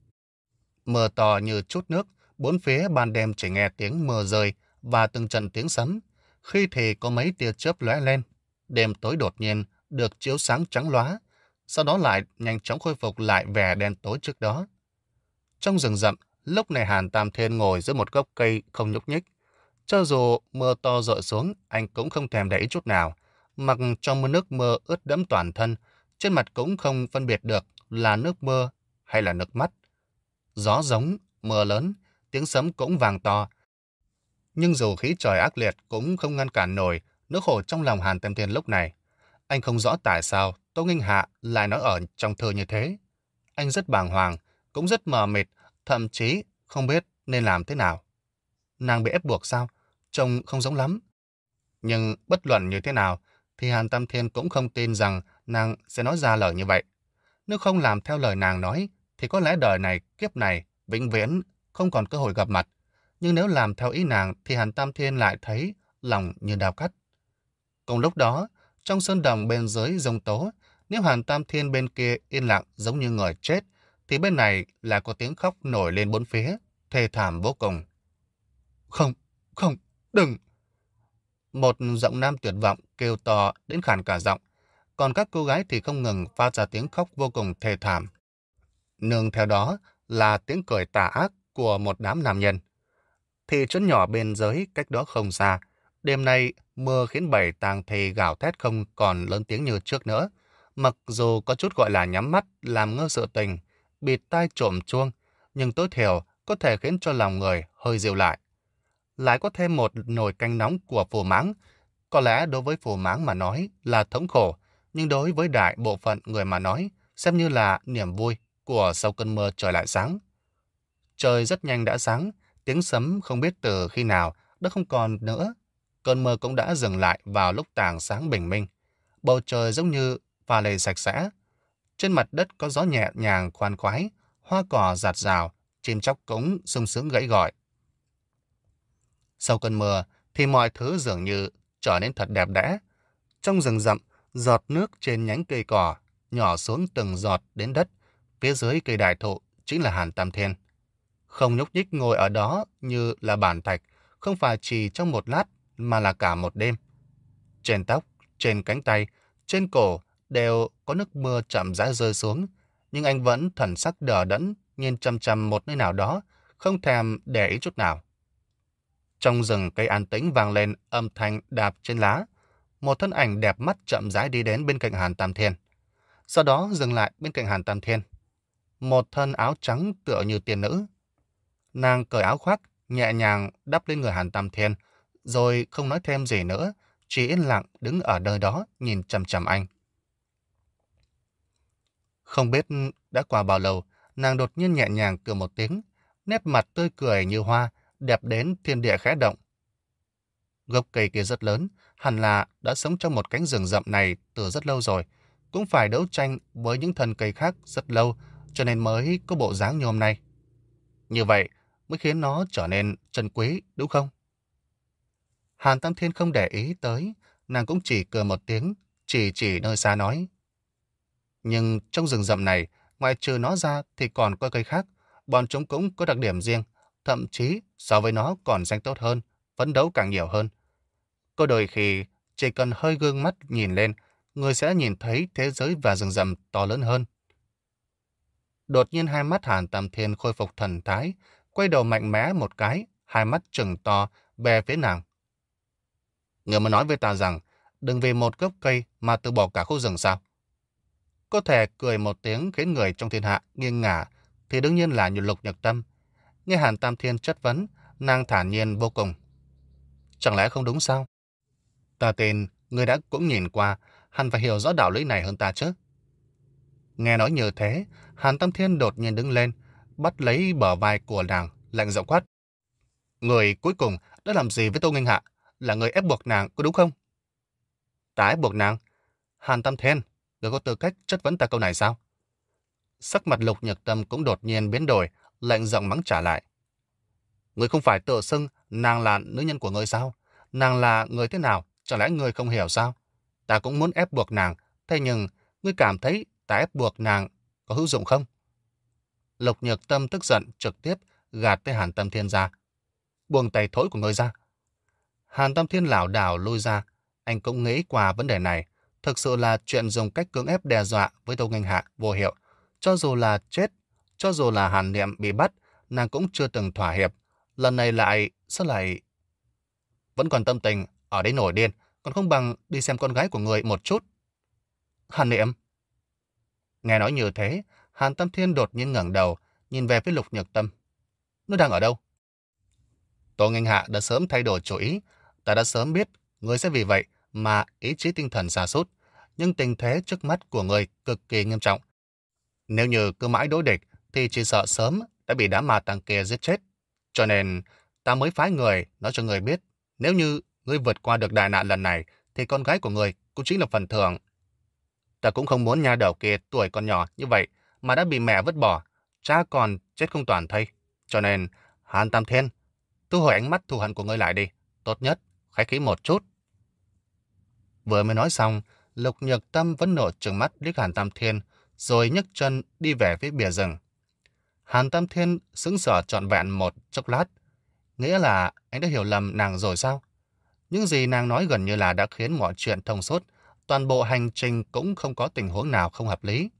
Mưa to như chút nước, bốn phía ban đêm chỉ nghe tiếng mưa rơi và từng trận tiếng sấm. Khi thì có mấy tia chớp lóe lên, đêm tối đột nhiên được chiếu sáng trắng lóa, sau đó lại nhanh chóng khôi phục lại vẻ đen tối trước đó. Trong rừng rậm, lúc này Hàn Tam Thiên ngồi dưới một gốc cây không nhúc nhích. Cho dù mưa to rội xuống, anh cũng không thèm để ý chút nào. Mặc trong mưa nước mưa ướt đẫm toàn thân, trên mặt cũng không phân biệt được là nước mưa hay là nước mắt. Gió giống, mưa lớn, tiếng sấm cũng vang to. Nhưng dù khí trời ác liệt cũng không ngăn cản nổi nỗi khổ trong lòng Hàn Tam Thiên lúc này. Anh không rõ tại sao Tô Nghinh Hạ lại nói ở trong thơ như thế. Anh rất bàng hoàng, cũng rất mờ mịt, thậm chí không biết nên làm thế nào. Nàng bị ép buộc sao? Trông không giống lắm. Nhưng bất luận như thế nào, thì Hàn Tam Thiên cũng không tin rằng nàng sẽ nói ra lời như vậy. Nếu không làm theo lời nàng nói, thì có lẽ đời này, kiếp này, vĩnh viễn, không còn cơ hội gặp mặt. Nhưng nếu làm theo ý nàng, thì Hàn Tam Thiên lại thấy lòng như đao cắt. Cùng lúc đó, trong sơn đồng bên dưới giông tố, nếu Hàn Tam Thiên bên kia yên lặng giống như người chết, thì bên này là có tiếng khóc nổi lên bốn phía, thê thảm vô cùng. Không, không, đừng! Một giọng nam tuyệt vọng kêu to đến khàn cả giọng, còn các cô gái thì không ngừng phát ra tiếng khóc vô cùng thê thảm. Nương theo đó là tiếng cười tà ác của một đám nam nhân. Thị trấn nhỏ bên dưới cách đó không xa, đêm nay mưa khiến bảy tang thi gào thét không còn lớn tiếng như trước nữa. Mặc dù có chút gọi là nhắm mắt làm ngơ sự tình, bịt tai trộm chuông, nhưng tối thiểu có thể khiến cho lòng người hơi dịu lại. Lại có thêm một nồi canh nóng của phù mãng. Có lẽ đối với phù mãng mà nói là thống khổ, nhưng đối với đại bộ phận người mà nói xem như là niềm vui của sau cơn mưa trời lại sáng. Trời rất nhanh đã sáng, tiếng sấm không biết từ khi nào đã không còn nữa. Cơn mưa cũng đã dừng lại vào lúc tảng sáng bình minh. Bầu trời giống như pha lê sạch sẽ. Trên mặt đất có gió nhẹ nhàng khoan khoái, hoa cỏ rạt rào, chim chóc cũng sung sướng gãy gọi. Sau cơn mưa thì mọi thứ dường như trở nên thật đẹp đẽ. Trong rừng rậm, giọt nước trên nhánh cây cỏ nhỏ xuống từng giọt đến đất. Phía dưới cây đại thụ chính là Hàn Tam Thiên. Không nhúc nhích ngồi ở đó như là bản thạch, không phải chỉ trong một lát mà là cả một đêm. Trên tóc, trên cánh tay, trên cổ đều có nước mưa chậm rãi rơi xuống, nhưng anh vẫn thần sắc đờ đẫn, nhìn chăm chăm một nơi nào đó, không thèm để ý chút nào. Trong rừng cây an tĩnh vang lên âm thanh đạp trên lá. Một thân ảnh đẹp mắt chậm rãi đi đến bên cạnh Hàn Tam Thiên. Sau đó dừng lại bên cạnh Hàn Tam Thiên. Một thân áo trắng tựa như tiên nữ. Nàng cởi áo khoác, nhẹ nhàng đắp lên người Hàn Tam Thiên, rồi không nói thêm gì nữa, chỉ yên lặng đứng ở nơi đó nhìn chằm chằm anh. Không biết đã qua bao lâu, nàng đột nhiên nhẹ nhàng cười một tiếng, nét mặt tươi cười như hoa, đẹp đến thiên địa khẽ động. Gốc cây kia rất lớn, hẳn là đã sống trong một cánh rừng rậm này từ rất lâu rồi, cũng phải đấu tranh với những thân cây khác rất lâu, cho nên mới có bộ dáng như hôm nay. Như vậy mới khiến nó trở nên trân quý, đúng không? Hàn Tam Thiên không để ý tới, nàng cũng chỉ cười một tiếng, chỉ chỉ nơi xa nói. Nhưng trong rừng rậm này, ngoài trừ nó ra thì còn có cây khác, bọn chúng cũng có đặc điểm riêng, thậm chí so với nó còn danh tốt hơn, phấn đấu càng nhiều hơn. Có đôi khi, chỉ cần hơi gương mắt nhìn lên, người sẽ nhìn thấy thế giới và rừng rậm to lớn hơn. Đột nhiên hai mắt Hàn Tam Thiên khôi phục thần thái, quay đầu mạnh mẽ một cái, hai mắt trừng to về phía nàng. Người mà nói với ta rằng, đừng vì một gốc cây mà từ bỏ cả khu rừng sao? Có thể cười một tiếng khiến người trong thiên hạ nghiêng ngả, thì đương nhiên là Lục Nhật Tâm. Nghe Hàn Tam Thiên chất vấn, nàng thản nhiên vô cùng. Chẳng lẽ không đúng sao? Ta tin, người đã cũng nhìn qua, hẳn phải hiểu rõ đạo lý này hơn ta chứ. Nghe nói như thế, Hàn Tam Thiên đột nhiên đứng lên, bắt lấy bờ vai của nàng, lạnh giọng quát. Người cuối cùng đã làm gì với Tô Nghênh Hạ? Là người ép buộc nàng, có đúng không? Ta ép buộc nàng? Hàn Tam Thiên, người có tư cách chất vấn ta câu này sao? Sắc mặt Lục Nhật Tâm cũng đột nhiên biến đổi, lạnh giọng mắng trả lại. Người không phải tự xưng nàng là nữ nhân của người sao? Nàng là người thế nào? Chẳng lẽ người không hiểu sao? Ta cũng muốn ép buộc nàng, thế nhưng ngươi cảm thấy ta ép buộc nàng có hữu dụng không? Lục Nhật Tâm tức giận trực tiếp gạt tay Hàn Tam Thiên ra. Buông tay thối của ngươi ra. Hàn Tam Thiên lảo đảo lui ra. Anh cũng nghĩ qua vấn đề này. Thực sự là chuyện dùng cách cưỡng ép đe dọa với Tô Nghênh Hạ vô hiệu. Cho dù là chết, cho dù là Hàn Niệm bị bắt, nàng cũng chưa từng thỏa hiệp. Lần này lại, sao lại... Vẫn còn tâm tình, ở đấy nổi điên, còn không bằng đi xem con gái của người một chút. Hàn Niệm. Nghe nói như thế, Hàn Tam Thiên đột nhiên ngẩng đầu, nhìn về phía Lục Nhật Tâm. Nó đang ở đâu? Tô Nghênh Hạ đã sớm thay đổi chủ ý. Ta đã sớm biết người sẽ vì vậy mà ý chí tinh thần sa sút, nhưng tình thế trước mắt của người cực kỳ nghiêm trọng. Nếu như cứ mãi đối địch thì chỉ sợ sớm đã bị đám ma tăng kia giết chết. Cho nên ta mới phái người nói cho người biết, nếu như ngươi vượt qua được đại nạn lần này thì con gái của người cũng chính là phần thưởng. Ta cũng không muốn nha đầu kia tuổi còn nhỏ như vậy mà đã bị mẹ vứt bỏ, cha còn chết không toàn thây. Cho nên, Hàn Tam Thiên, thu hồi ánh mắt thù hận của ngươi lại đi. Tốt nhất, khách khí một chút. Vừa mới nói xong, Lục Nhật Tâm vẫn nổi trừng mắt liếc Hàn Tam Thiên, rồi nhấc chân đi về phía bìa rừng. Hàn Tam Thiên sững sờ trọn vẹn một chốc lát. Nghĩa là anh đã hiểu lầm nàng rồi sao? Những gì nàng nói gần như là đã khiến mọi chuyện thông suốt, toàn bộ hành trình cũng không có tình huống nào không hợp lý.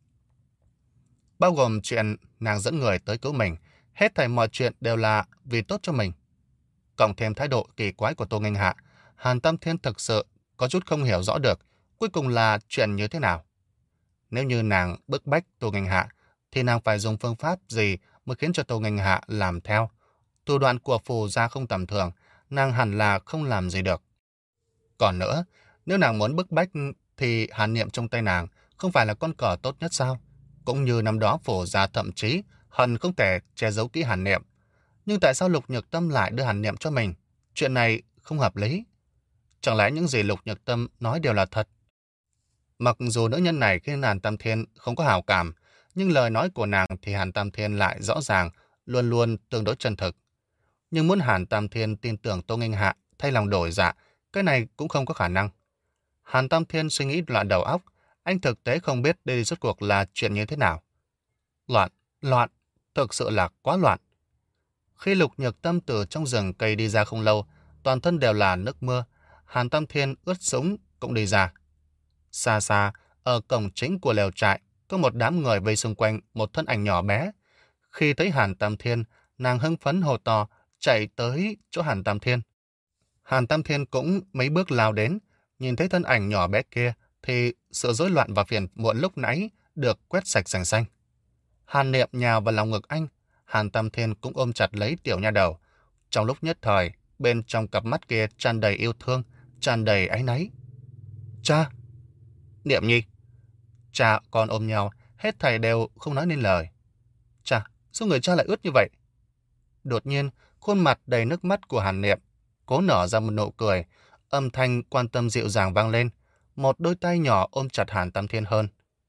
Bao gồm chuyện nàng dẫn người tới cứu mình, hết thảy mọi chuyện đều là vì tốt cho mình. Cộng thêm thái độ kỳ quái của Tô Nghênh Hạ, Hàn Tam Thiên thực sự có chút không hiểu rõ được cuối cùng là chuyện như thế nào. Nếu như nàng bức bách Tô Nghênh Hạ, thì nàng phải dùng phương pháp gì mới khiến cho Tô Nghênh Hạ làm theo. Thủ đoạn của phù gia không tầm thường, nàng hẳn là không làm gì được. Còn nữa, nếu nàng muốn bức bách thì Hàn Niệm trong tay nàng không phải là con cờ tốt nhất sao? Cũng như năm đó phù gia thậm chí hận không thể che giấu kỹ Hàn Niệm. Nhưng tại sao Lục Nhật Tâm lại đưa Hàn Niệm cho mình? Chuyện này không hợp lý. Chẳng lẽ những gì Lục Nhật Tâm nói đều là thật? Mặc dù nữ nhân này khiến Hàn Tam Thiên không có hào cảm, nhưng lời nói của nàng thì Hàn Tam Thiên lại rõ ràng, luôn luôn tương đối chân thực. Nhưng muốn Hàn Tam Thiên tin tưởng Tô Nghênh Hạ thay lòng đổi dạ, cái này cũng không có khả năng. Hàn Tam Thiên suy nghĩ loạn đầu óc, anh thực tế không biết đây rốt cuộc là chuyện như thế nào. Loạn, loạn, thực sự là quá loạn. Khi Lục Nhật Tâm từ trong rừng cây đi ra không lâu, toàn thân đều là nước mưa, Hàn Tam Thiên ướt sũng cũng đi ra. Xa xa, ở cổng chính của lều trại, có một đám người vây xung quanh một thân ảnh nhỏ bé. Khi thấy Hàn Tam Thiên, nàng hưng phấn hô to, chạy tới chỗ Hàn Tam Thiên. Hàn Tam Thiên cũng mấy bước lao đến, nhìn thấy thân ảnh nhỏ bé kia, thì sự rối loạn và phiền muộn lúc nãy được quét sạch sành xanh. Hàn Niệm nhào vào lòng ngực anh, Hàn Tam Thiên cũng ôm chặt lấy tiểu nha đầu. Trong lúc nhất thời, bên trong cặp mắt kia tràn đầy yêu thương, tràn đầy áy náy. Cha! Niệm Nhi! Cha con ôm nhau, hết thảy đều không nói nên lời. Cha, sao người cha lại ướt như vậy? Đột nhiên, khuôn mặt đầy nước mắt của Hàn Niệm cố nở ra một nụ cười, âm thanh quan tâm dịu dàng vang lên, một đôi tay nhỏ ôm chặt Hàn Tam Thiên hơn.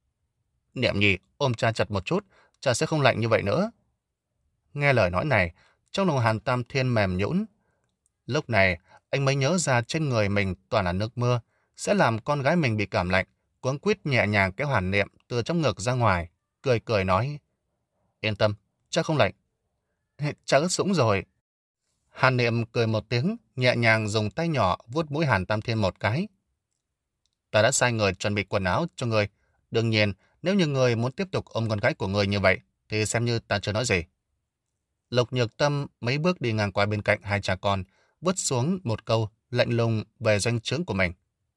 Niệm Nhi, ôm cha chặt một chút, cha sẽ không lạnh như vậy nữa. Nghe lời nói này, trong lòng Hàn Tam Thiên mềm nhũn. Lúc này, anh mới nhớ ra trên người mình toàn là nước mưa, sẽ làm con gái mình bị cảm lạnh, cuống quýt nhẹ nhàng kéo Hàn Niệm từ trong ngực ra ngoài, cười cười nói: Yên tâm, cha không lạnh. Chắc ướt sũng rồi. Hàn Niệm cười một tiếng, nhẹ nhàng dùng tay nhỏ vuốt mũi Hàn Tam Thiên một cái. Ta đã sai người chuẩn bị quần áo cho người. Đương nhiên, nếu như người muốn tiếp tục ôm con gái của người như vậy, thì xem như ta chưa nói gì. Lục Nhược Tâm mấy bước đi ngang qua bên cạnh hai cha con, vứt xuống một câu lạnh lùng về doanh trướng của mình.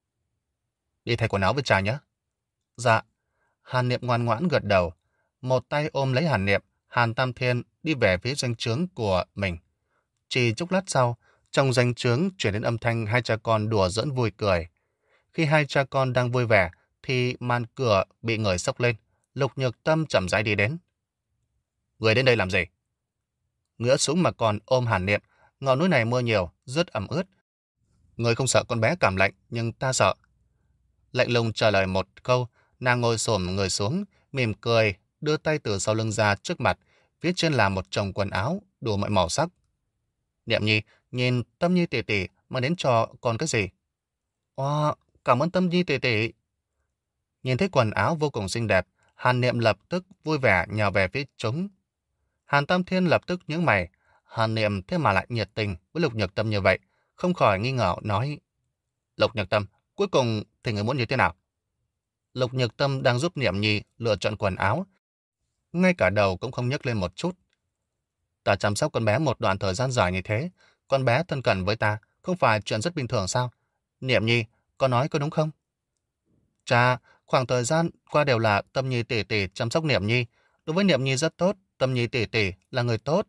Đi thay quần áo với cha nhé. Dạ. Hàn Niệm ngoan ngoãn gật đầu. Một tay ôm lấy Hàn Niệm, Hàn Tam Thiên đi về phía doanh trướng của mình. Chỉ chốc lát sau, trong doanh trướng chuyển đến âm thanh hai cha con đùa giỡn vui cười. Khi hai cha con đang vui vẻ, thì màn cửa bị người xốc lên. Lục Nhược Tâm chậm rãi đi đến. Người đến đây làm gì? Ngửa xuống mà còn ôm Hàn Niệm. Ngọn núi này mưa nhiều, rất ẩm ướt. Người không sợ con bé cảm lạnh, nhưng ta sợ. Lạnh lùng trả lời một câu, nàng ngồi xổm người xuống, mỉm cười, đưa tay từ sau lưng ra trước mặt, phía trên là một chồng quần áo đủ mọi màu sắc. Niệm Nhi, nhìn Tâm Nhi tỷ tỷ mà đến cho con cái gì? Wow, cảm ơn Tâm Nhi tỷ tỷ. Nhìn thấy quần áo vô cùng xinh đẹp, Hàn Niệm lập tức vui vẻ nhào về phía chúng. Hàn Tam Thiên lập tức nhướng mày, Hàn Niệm thế mà lại nhiệt tình với Lục Nhược Tâm như vậy, không khỏi nghi ngờ nói: Lục Nhược Tâm, cuối cùng thì người muốn như thế nào? Lục Nhược Tâm đang giúp Niệm Nhi lựa chọn quần áo, ngay cả đầu cũng không nhấc lên một chút. Ta chăm sóc con bé một đoạn thời gian dài như thế, con bé thân cận với ta, không phải chuyện rất bình thường sao? Niệm Nhi, con nói có đúng không? Cha, khoảng thời gian qua đều là Tâm Nhi tỷ tỷ chăm sóc Niệm Nhi, đối với Niệm Nhi rất tốt, Tâm Nhi tỷ tỷ là người tốt.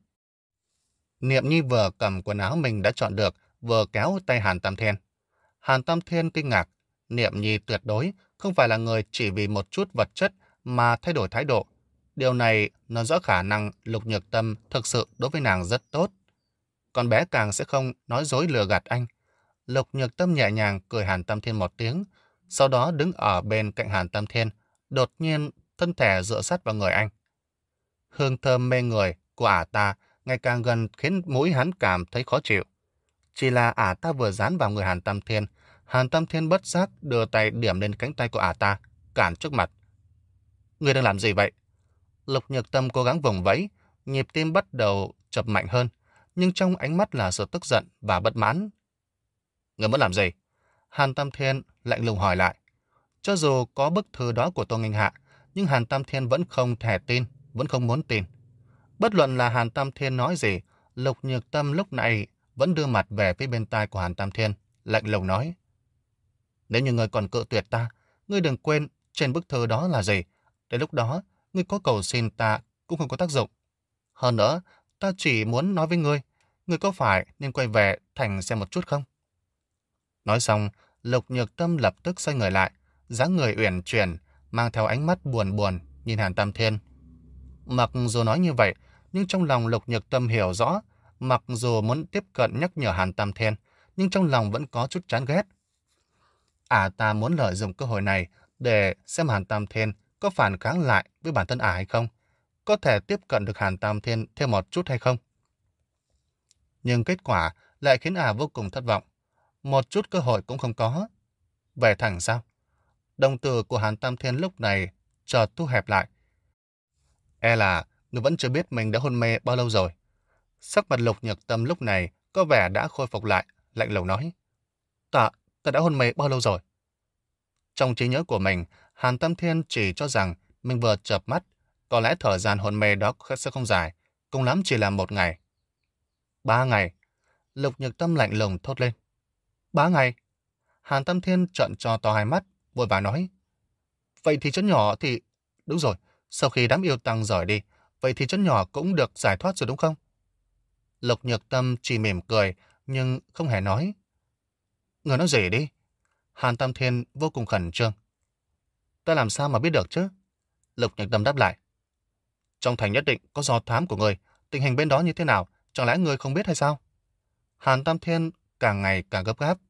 Niệm Nhi vừa cầm quần áo mình đã chọn được, vừa kéo tay Hàn Tam Thiên. Hàn Tam Thiên kinh ngạc, Niệm Nhi tuyệt đối không phải là người chỉ vì một chút vật chất mà thay đổi thái độ. Điều này nói rõ khả năng Lục Nhược Tâm thực sự đối với nàng rất tốt. Con bé càng sẽ không nói dối lừa gạt anh. Lục Nhược Tâm nhẹ nhàng cười Hàn Tam Thiên một tiếng, sau đó đứng ở bên cạnh Hàn Tam Thiên, đột nhiên thân thể dựa sát vào người anh. Hương thơm mê người của ả ta ngày càng gần khiến mũi hắn cảm thấy khó chịu. Chỉ là ả ta vừa dán vào người Hàn Tam Thiên, Hàn Tam Thiên bất giác đưa tay điểm lên cánh tay của ả ta, cản trước mặt. Người đang làm gì vậy? Lục Nhược Tâm cố gắng vùng vẫy, nhịp tim bắt đầu chập mạnh hơn, nhưng trong ánh mắt là sự tức giận và bất mãn. Người muốn làm gì? Hàn Tam Thiên lạnh lùng hỏi lại. Cho dù có bức thư đó của Tô Nghênh Hạ, nhưng Hàn Tam Thiên vẫn không thể tin, vẫn không muốn tin. Bất luận là Hàn Tam Thiên nói gì, Lục Nhược Tâm lúc này vẫn đưa mặt về phía bên tai của Hàn Tam Thiên, lạnh lùng nói. Nếu như ngươi còn cự tuyệt ta, ngươi đừng quên trên bức thư đó là gì. Đến lúc đó, ngươi có cầu xin ta cũng không có tác dụng. Hơn nữa, ta chỉ muốn nói với ngươi, ngươi có phải nên quay về thành xem một chút không? Nói xong, Lục Nhược Tâm lập tức xoay người lại, dáng người uyển chuyển, mang theo ánh mắt buồn buồn nhìn Hàn Tam Thiên. Mặc dù nói như vậy, nhưng trong lòng Lục Nhược Tâm hiểu rõ, mặc dù muốn tiếp cận nhắc nhở Hàn Tam Thiên, nhưng trong lòng vẫn có chút chán ghét. Ả ta muốn lợi dụng cơ hội này để xem Hàn Tam Thiên có phản kháng lại với bản thân ả hay không, có thể tiếp cận được Hàn Tam Thiên thêm một chút hay không. Nhưng kết quả lại khiến ả vô cùng thất vọng. Một chút cơ hội cũng không có. Về thẳng sao? Đồng tử của Hàn Tam Thiên lúc này chợt thu hẹp lại. E là người vẫn chưa biết mình đã hôn mê bao lâu rồi. Sắc mặt Lục Nhược Tâm lúc này có vẻ đã khôi phục lại, lạnh lùng nói. Ta, ta đã hôn mê bao lâu rồi? Trong trí nhớ của mình, Hàn Tam Thiên chỉ cho rằng mình vừa chợp mắt, có lẽ thời gian hôn mê đó sẽ không dài, cùng lắm chỉ là một ngày. Ba ngày. Lục Nhược Tâm lạnh lùng thốt lên. Ba ngày. Hàn Tam Thiên trợn tròn to hai mắt, vội vàng nói. Vậy thì chấn nhỏ thì... Đúng rồi, sau khi đám yêu tăng rời đi, vậy thì chấn nhỏ cũng được giải thoát rồi đúng không? Lục Nhược Tâm chỉ mỉm cười, nhưng không hề nói. Người nói gì đi? Hàn Tam Thiên vô cùng khẩn trương. Ta làm sao mà biết được chứ? Lục Nhược Tâm đáp lại. Trong thành nhất định có do thám của người, tình hình bên đó như thế nào, chẳng lẽ người không biết hay sao? Hàn Tam Thiên càng ngày càng gấp gáp.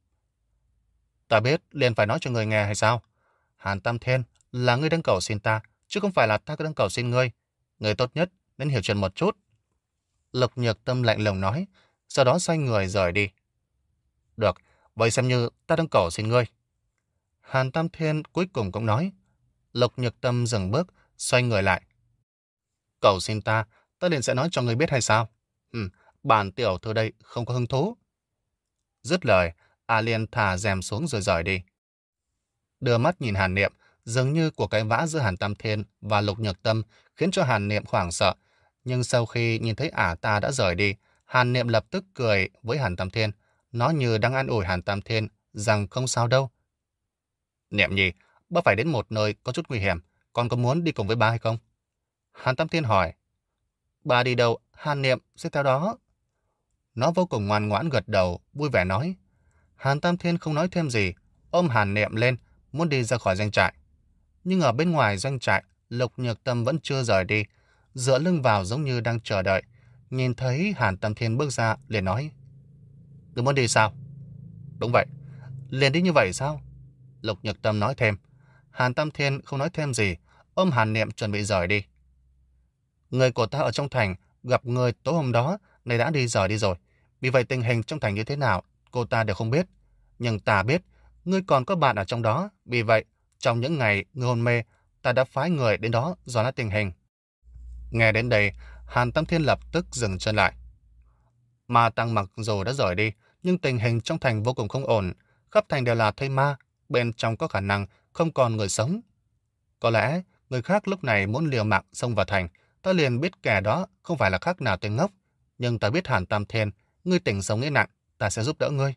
Ta biết liền phải nói cho người nghe hay sao? Hàn Tam Thiên, là ngươi đang cầu xin ta, chứ không phải là ta đang cầu xin ngươi. Người tốt nhất nên hiểu chuyện một chút. Lục Nhược Tâm lạnh lùng nói, sau đó xoay người rời đi. Được, vậy xem như ta đang cầu xin ngươi. Hàn Tam Thiên cuối cùng cũng nói. Lục Nhược Tâm dừng bước, xoay người lại. Cầu xin ta, ta liền sẽ nói cho ngươi biết hay sao? Hừm, bản tiểu thư đây không có hứng thú. Dứt lời, A Liên thả rèm xuống rồi rời đi. Đưa mắt nhìn Hàn Niệm, dường như cuộc cãi vã giữa Hàn Tam Thiên và Lục Nhược Tâm khiến cho Hàn Niệm hoảng sợ. Nhưng sau khi nhìn thấy ả ta đã rời đi, Hàn Niệm lập tức cười với Hàn Tam Thiên. Nó như đang an ủi Hàn Tam Thiên rằng không sao đâu. Niệm nhi, bác phải đến một nơi có chút nguy hiểm, con có muốn đi cùng với ba hay không? Hàn Tam Thiên hỏi. Ba đi đâu, Hàn Niệm sẽ theo đó. Nó vô cùng ngoan ngoãn gật đầu, vui vẻ nói. Hàn Tam Thiên không nói thêm gì, ôm Hàn Niệm lên, muốn đi ra khỏi doanh trại. Nhưng ở bên ngoài doanh trại, Lục Nhược Tâm vẫn chưa rời đi, dựa lưng vào giống như đang chờ đợi. Nhìn thấy Hàn Tam Thiên bước ra, liền nói. Đừng muốn đi sao? Đúng vậy. Liền đi như vậy sao? Lục Nhược Tâm nói thêm. Hàn Tam Thiên không nói thêm gì, ôm Hàn Niệm chuẩn bị rời đi. Người của ta ở trong thành gặp người tối hôm đó này đã đi rời đi rồi. Vì vậy tình hình trong thành như thế nào, cô ta đều không biết. Nhưng ta biết, ngươi còn có bạn ở trong đó. Vì vậy, trong những ngày ngươi hôn mê, ta đã phái người đến đó dò la tình hình. Nghe đến đây, Hàn Tam Thiên lập tức dừng chân lại. Ma Tăng mặc dù đã rời đi, nhưng tình hình trong thành vô cùng không ổn. Khắp thành đều là thây ma, bên trong có khả năng không còn người sống. Có lẽ người khác lúc này muốn liều mạng xông vào thành, ta liền biết kẻ đó không phải là khác nào tên ngốc. Nhưng ta biết Hàn Tam Thiên, ngươi tỉnh sống nghĩ nặng, ta sẽ giúp đỡ ngươi.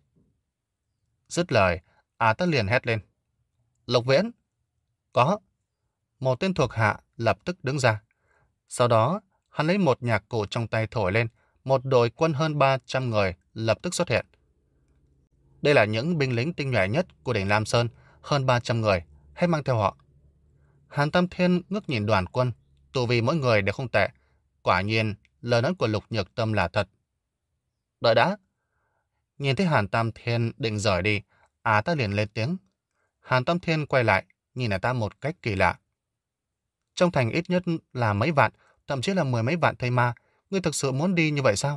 Dứt lời, à ta liền hét lên. Lộc Viễn! Có! Một tên thuộc hạ lập tức đứng ra. Sau đó, hắn lấy một nhạc cụ trong tay thổi lên, một đội quân hơn ba trăm người lập tức xuất hiện. Đây là những binh lính tinh nhuệ nhất của đỉnh Lam Sơn, hơn ba trăm người, hãy mang theo họ. Hàn Tam Thiên ngước nhìn đoàn quân, tu vi mỗi người đều không tệ. Quả nhiên, lời nói của Lục Nhược Tâm là thật. Đợi đã! Nhìn thấy Hàn Tam Thiên định rời đi, à ta liền lên tiếng. Hàn Tam Thiên quay lại, nhìn ở ta một cách kỳ lạ. Trong thành ít nhất là mấy vạn, thậm chí là mười mấy vạn thây ma. Ngươi thực sự muốn đi như vậy sao?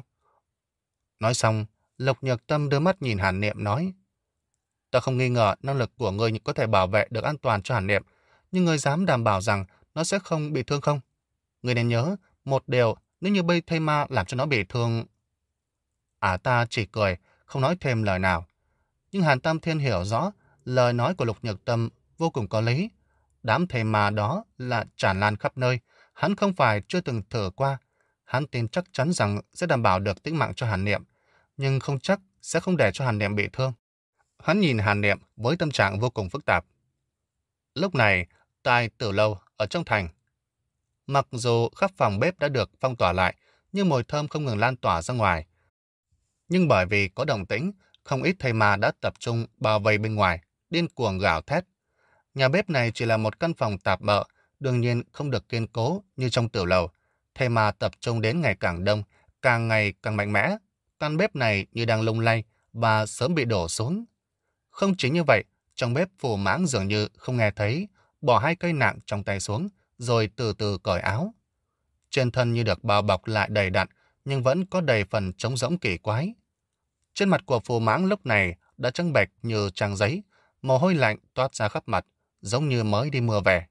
Nói xong, Lục Nhược Tâm đưa mắt nhìn Hàn Niệm nói. Ta không nghi ngờ năng lực của ngươi có thể bảo vệ được an toàn cho Hàn Niệm, nhưng ngươi dám đảm bảo rằng nó sẽ không bị thương không? Ngươi nên nhớ, một điều, nếu như bây thây ma làm cho nó bị thương... À ta chỉ cười, không nói thêm lời nào. Nhưng Hàn Tam Thiên hiểu rõ, lời nói của Lục Nhược Tâm vô cùng có lý. Đám thây ma đó là tràn lan khắp nơi, hắn không phải chưa từng thử qua. Hắn tin chắc chắn rằng sẽ đảm bảo được tính mạng cho Hàn Niệm, nhưng không chắc sẽ không để cho Hàn Niệm bị thương. Hắn nhìn Hàn Niệm với tâm trạng vô cùng phức tạp. Lúc này, tại Tử Lâu ở trong thành, mặc dù khắp phòng bếp đã được phong tỏa lại, nhưng mùi thơm không ngừng lan tỏa ra ngoài. Nhưng bởi vì có động tĩnh, không ít thây ma đã tập trung bao vây bên ngoài, điên cuồng gào thét. Nhà bếp này chỉ là một căn phòng tạp bợ, đương nhiên không được kiên cố như trong Tử Lầu. Thây ma tập trung đến ngày càng đông, càng ngày càng mạnh mẽ. Căn bếp này như đang lung lay và sớm bị đổ xuống. Không chỉ như vậy, trong bếp Phù Mãng dường như không nghe thấy, bỏ hai cây nạng trong tay xuống, rồi từ từ cởi áo. Trên thân như được bao bọc lại đầy đặn, nhưng vẫn có đầy phần trống rỗng kỳ quái. Trên mặt của Phù Mãng lúc này đã trắng bệch như trang giấy, mồ hôi lạnh toát ra khắp mặt, giống như mới đi mưa về.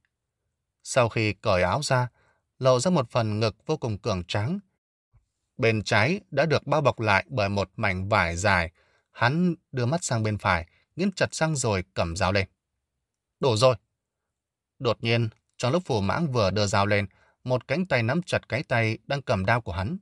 Sau khi cởi áo ra, lộ ra một phần ngực vô cùng cường tráng. Bên trái đã được bao bọc lại bởi một mảnh vải dài. Hắn đưa mắt sang bên phải, nghiến chặt răng rồi cầm dao lên. Đủ rồi! Đột nhiên, trong lúc Phù Mãng vừa đưa dao lên, một cánh tay nắm chặt cái tay đang cầm đao của hắn.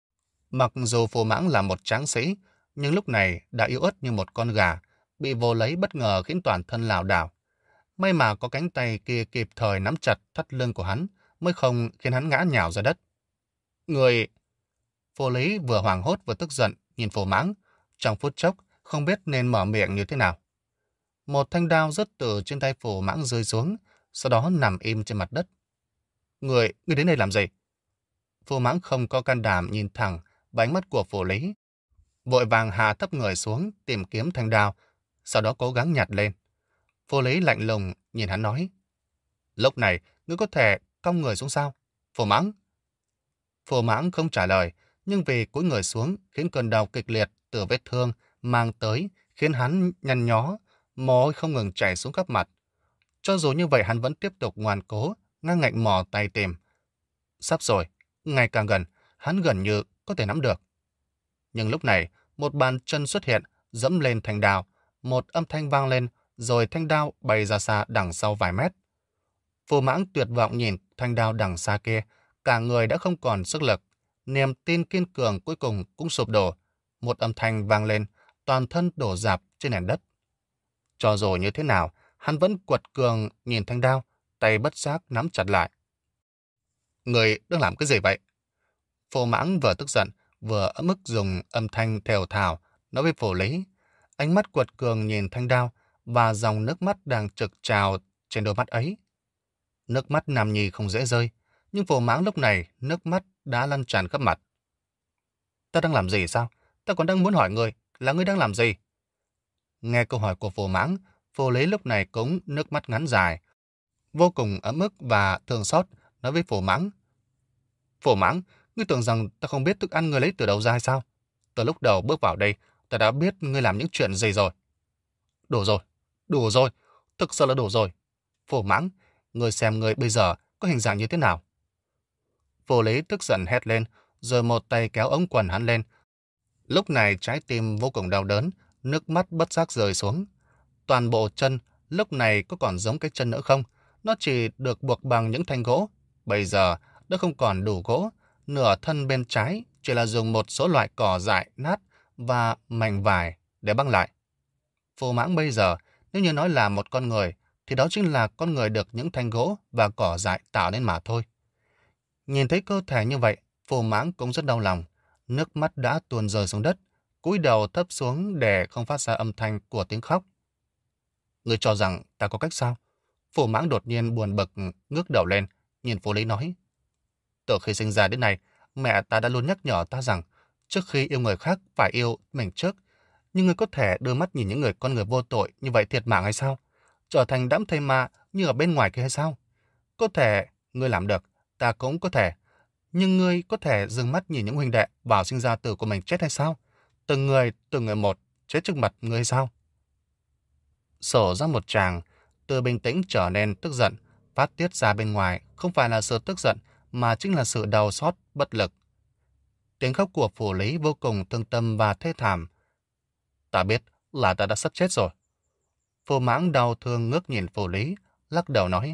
Mặc dù Phù Mãng là một tráng sĩ, nhưng lúc này đã yếu ớt như một con gà, bị vồ lấy bất ngờ khiến toàn thân lảo đảo. May mà có cánh tay kia kịp thời nắm chặt thắt lưng của hắn, mới không khiến hắn ngã nhào ra đất. Người... Phù Lý vừa hoảng hốt vừa tức giận, nhìn Phù Mãng, trong phút chốc không biết nên mở miệng như thế nào. Một thanh đao rớt từ trên tay Phù Mãng rơi xuống, sau đó nằm im trên mặt đất. Người, người đến đây làm gì? Phù Mãng không có can đảm nhìn thẳng vào ánh mắt của Phù Lý, vội vàng hạ thấp người xuống tìm kiếm thanh đao, sau đó cố gắng nhặt lên. Phù Lý lạnh lùng nhìn hắn nói. Lúc này, ngươi có thể cong người xuống sao? Phù Mãng. Phù Mãng không trả lời, nhưng vì cúi người xuống khiến cơn đau kịch liệt từ vết thương mang tới khiến hắn nhăn nhó, mồ hôi không ngừng chảy xuống khắp mặt. Cho dù như vậy hắn vẫn tiếp tục ngoan cố, ngang ngạnh mò tay tìm. Sắp rồi, ngày càng gần, hắn gần như có thể nắm được. Nhưng lúc này, một bàn chân xuất hiện, dẫm lên thanh đao. Một âm thanh vang lên, rồi thanh đao bay ra xa đằng sau vài mét. Phù Mãng tuyệt vọng nhìn thanh đao đằng xa kia, cả người đã không còn sức lực. Niềm tin kiên cường cuối cùng cũng sụp đổ. Một âm thanh vang lên, toàn thân đổ rạp trên nền đất. Cho dù như thế nào, hắn vẫn quật cường nhìn thanh đao, tay bất giác nắm chặt lại. Người đang làm cái gì vậy? Phù Mãng vừa tức giận, vừa ấm ức dùng âm thanh thều thào, nói với Phù Lý. Ánh mắt quật cường nhìn thanh đao, và dòng nước mắt đang trực trào trên đôi mắt ấy. Nước mắt nam nhi không dễ rơi, nhưng Phù Mãng lúc này nước mắt đã lăn tràn khắp mặt. Ta đang làm gì sao? Ta còn đang muốn hỏi người là ngươi đang làm gì? Nghe câu hỏi của Phù Mãng, Phù Lý lúc này cũng nước mắt ngắn dài, vô cùng ấm ức và thương xót, nói với Phù Mãng. Phù Mãng, ngươi tưởng rằng ta không biết thức ăn ngươi lấy từ đâu ra hay sao? Từ lúc đầu bước vào đây, ta đã biết ngươi làm những chuyện gì rồi. Đủ rồi, đủ rồi, thực sự là đủ rồi. Phù Mãng, ngươi xem ngươi bây giờ có hình dạng như thế nào? Phù Lý tức giận hét lên, rồi một tay kéo ống quần hắn lên. Lúc này trái tim vô cùng đau đớn, nước mắt bất giác rơi xuống. Toàn bộ chân, lúc này có còn giống cái chân nữa không? Nó chỉ được buộc bằng những thanh gỗ. Bây giờ, đã không còn đủ gỗ. Nửa thân bên trái chỉ là dùng một số loại cỏ dại nát và mảnh vải để băng lại. Phù Mãng bây giờ, nếu như nói là một con người, thì đó chính là con người được những thanh gỗ và cỏ dại tạo nên mà thôi. Nhìn thấy cơ thể như vậy, Phù Mãng cũng rất đau lòng. Nước mắt đã tuôn rơi xuống đất, cúi đầu thấp xuống để không phát ra âm thanh của tiếng khóc. Ngươi cho rằng ta có cách sao? Phù Mãng đột nhiên buồn bực ngước đầu lên, nhìn Phù Lý nói. Từ khi sinh ra đến nay, mẹ ta đã luôn nhắc nhở ta rằng trước khi yêu người khác phải yêu mình trước. Nhưng ngươi có thể đưa mắt nhìn những người con người vô tội như vậy thiệt mạng hay sao? Trở thành đám thây ma như ở bên ngoài kia hay sao? Có thể ngươi làm được, ta cũng có thể. Nhưng ngươi có thể dừng mắt nhìn những huynh đệ vào sinh ra tử của mình chết hay sao? Từng người, từng người một, chết trước mặt ngươi hay sao? Sổ ra một tràng, từ bình tĩnh trở nên tức giận, phát tiết ra bên ngoài không phải là sự tức giận mà chính là sự đau xót, bất lực. Tiếng khóc của Phù Lý vô cùng thương tâm và thê thảm. Ta biết là ta đã sắp chết rồi. Phù Mãng đau thương ngước nhìn Phù Lý, lắc đầu nói.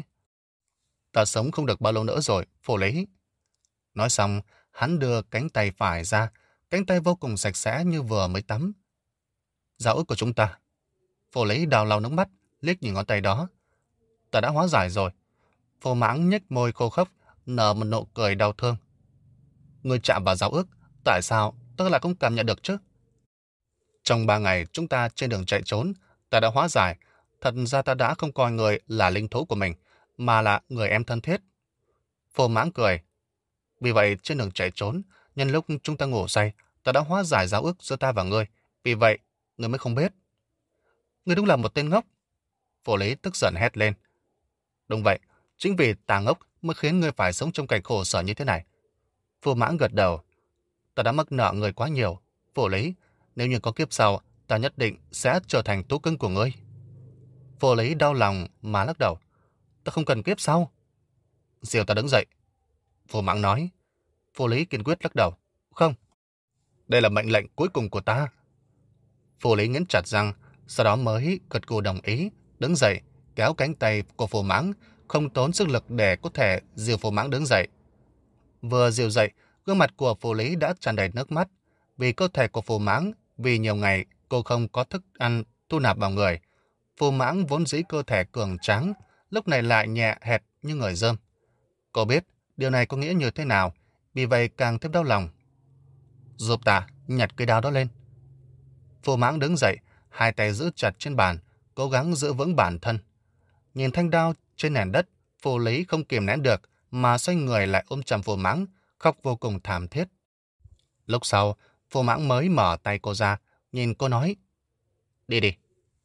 Ta sống không được bao lâu nữa rồi, Phù Lý. Nói xong, hắn đưa cánh tay phải ra, cánh tay vô cùng sạch sẽ như vừa mới tắm. Giao ước của chúng ta. Phù Lý đào lau nước mắt, liếc nhìn ngón tay đó. Ta đã hóa giải rồi. Phù Mãng nhếch môi khô khốc, nở một nụ cười đau thương. Ngươi chạm vào giao ước, tại sao ta lại không cảm nhận được chứ? Trong ba ngày chúng ta trên đường chạy trốn, ta đã hóa giải. Thật ra ta đã không coi người là linh thú của mình, mà là người em thân thiết. Phù Mãng cười. Vì vậy trên đường chạy trốn, nhân lúc chúng ta ngủ say, ta đã hóa giải giao ước giữa ta và ngươi. Vì vậy, ngươi mới không biết. Ngươi đúng là một tên ngốc. Phù Lý tức giận hét lên. Đúng vậy, chính vì ta ngốc mới khiến ngươi phải sống trong cảnh khổ sở như thế này. Phù Mãng gật đầu. Ta đã mắc nợ người quá nhiều. Phù Lý, nếu như có kiếp sau, ta nhất định sẽ trở thành thú cưng của ngươi. Phù Lý đau lòng mà lắc đầu. Ta không cần kiếp sau. Diều ta đứng dậy. Phù Mãng nói. Phù Lý kiên quyết lắc đầu. Không, đây là mệnh lệnh cuối cùng của ta. Phù Lý nghiến chặt răng, sau đó mới gật gù đồng ý, đứng dậy, kéo cánh tay của Phù Mãng, không tốn sức lực để có thể dìu Phù Mãng đứng dậy. Vừa dìu dậy, gương mặt của Phù Lý đã tràn đầy nước mắt, vì cơ thể của Phù Mãng, vì nhiều ngày cô không có thức ăn thu nạp vào người. Phù Mãng vốn dĩ cơ thể cường tráng, lúc này lại nhẹ hệt như người dơm. Cô biết điều này có nghĩa như thế nào, vì vậy càng thêm đau lòng. Giúp ta nhặt cây đao đó lên. Phù Mãng đứng dậy, hai tay giữ chặt trên bàn, cố gắng giữ vững bản thân. Nhìn thanh đao trên nền đất, Phù Lý không kìm nén được mà xoay người lại ôm chầm Phù Mãng, khóc vô cùng thảm thiết. Lúc sau, Phù Mãng mới mở tay cô ra, nhìn cô nói, đi đi.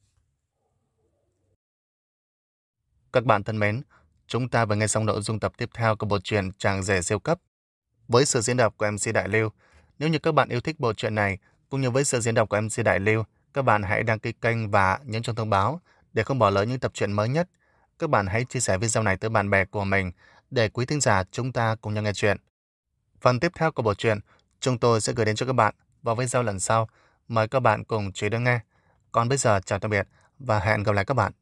Các bạn thân mến, chúng ta vừa nghe xong nội dung tập tiếp theo của bộ truyện Chàng rể siêu cấp với sự diễn đọc của em xê Đại Lưu. Nếu như các bạn yêu thích bộ truyện này, cũng như với sự diễn đọc của em xê Đại Lưu, các bạn hãy đăng ký kênh và nhấn chuông thông báo để không bỏ lỡ những tập truyện mới nhất. Các bạn hãy chia sẻ video này tới bạn bè của mình để quý thính giả chúng ta cùng nhau nghe chuyện. Phần tiếp theo của bộ truyện, chúng tôi sẽ gửi đến cho các bạn vào video lần sau. Mời các bạn cùng chú ý đón nghe. Còn bây giờ chào tạm biệt và hẹn gặp lại các bạn.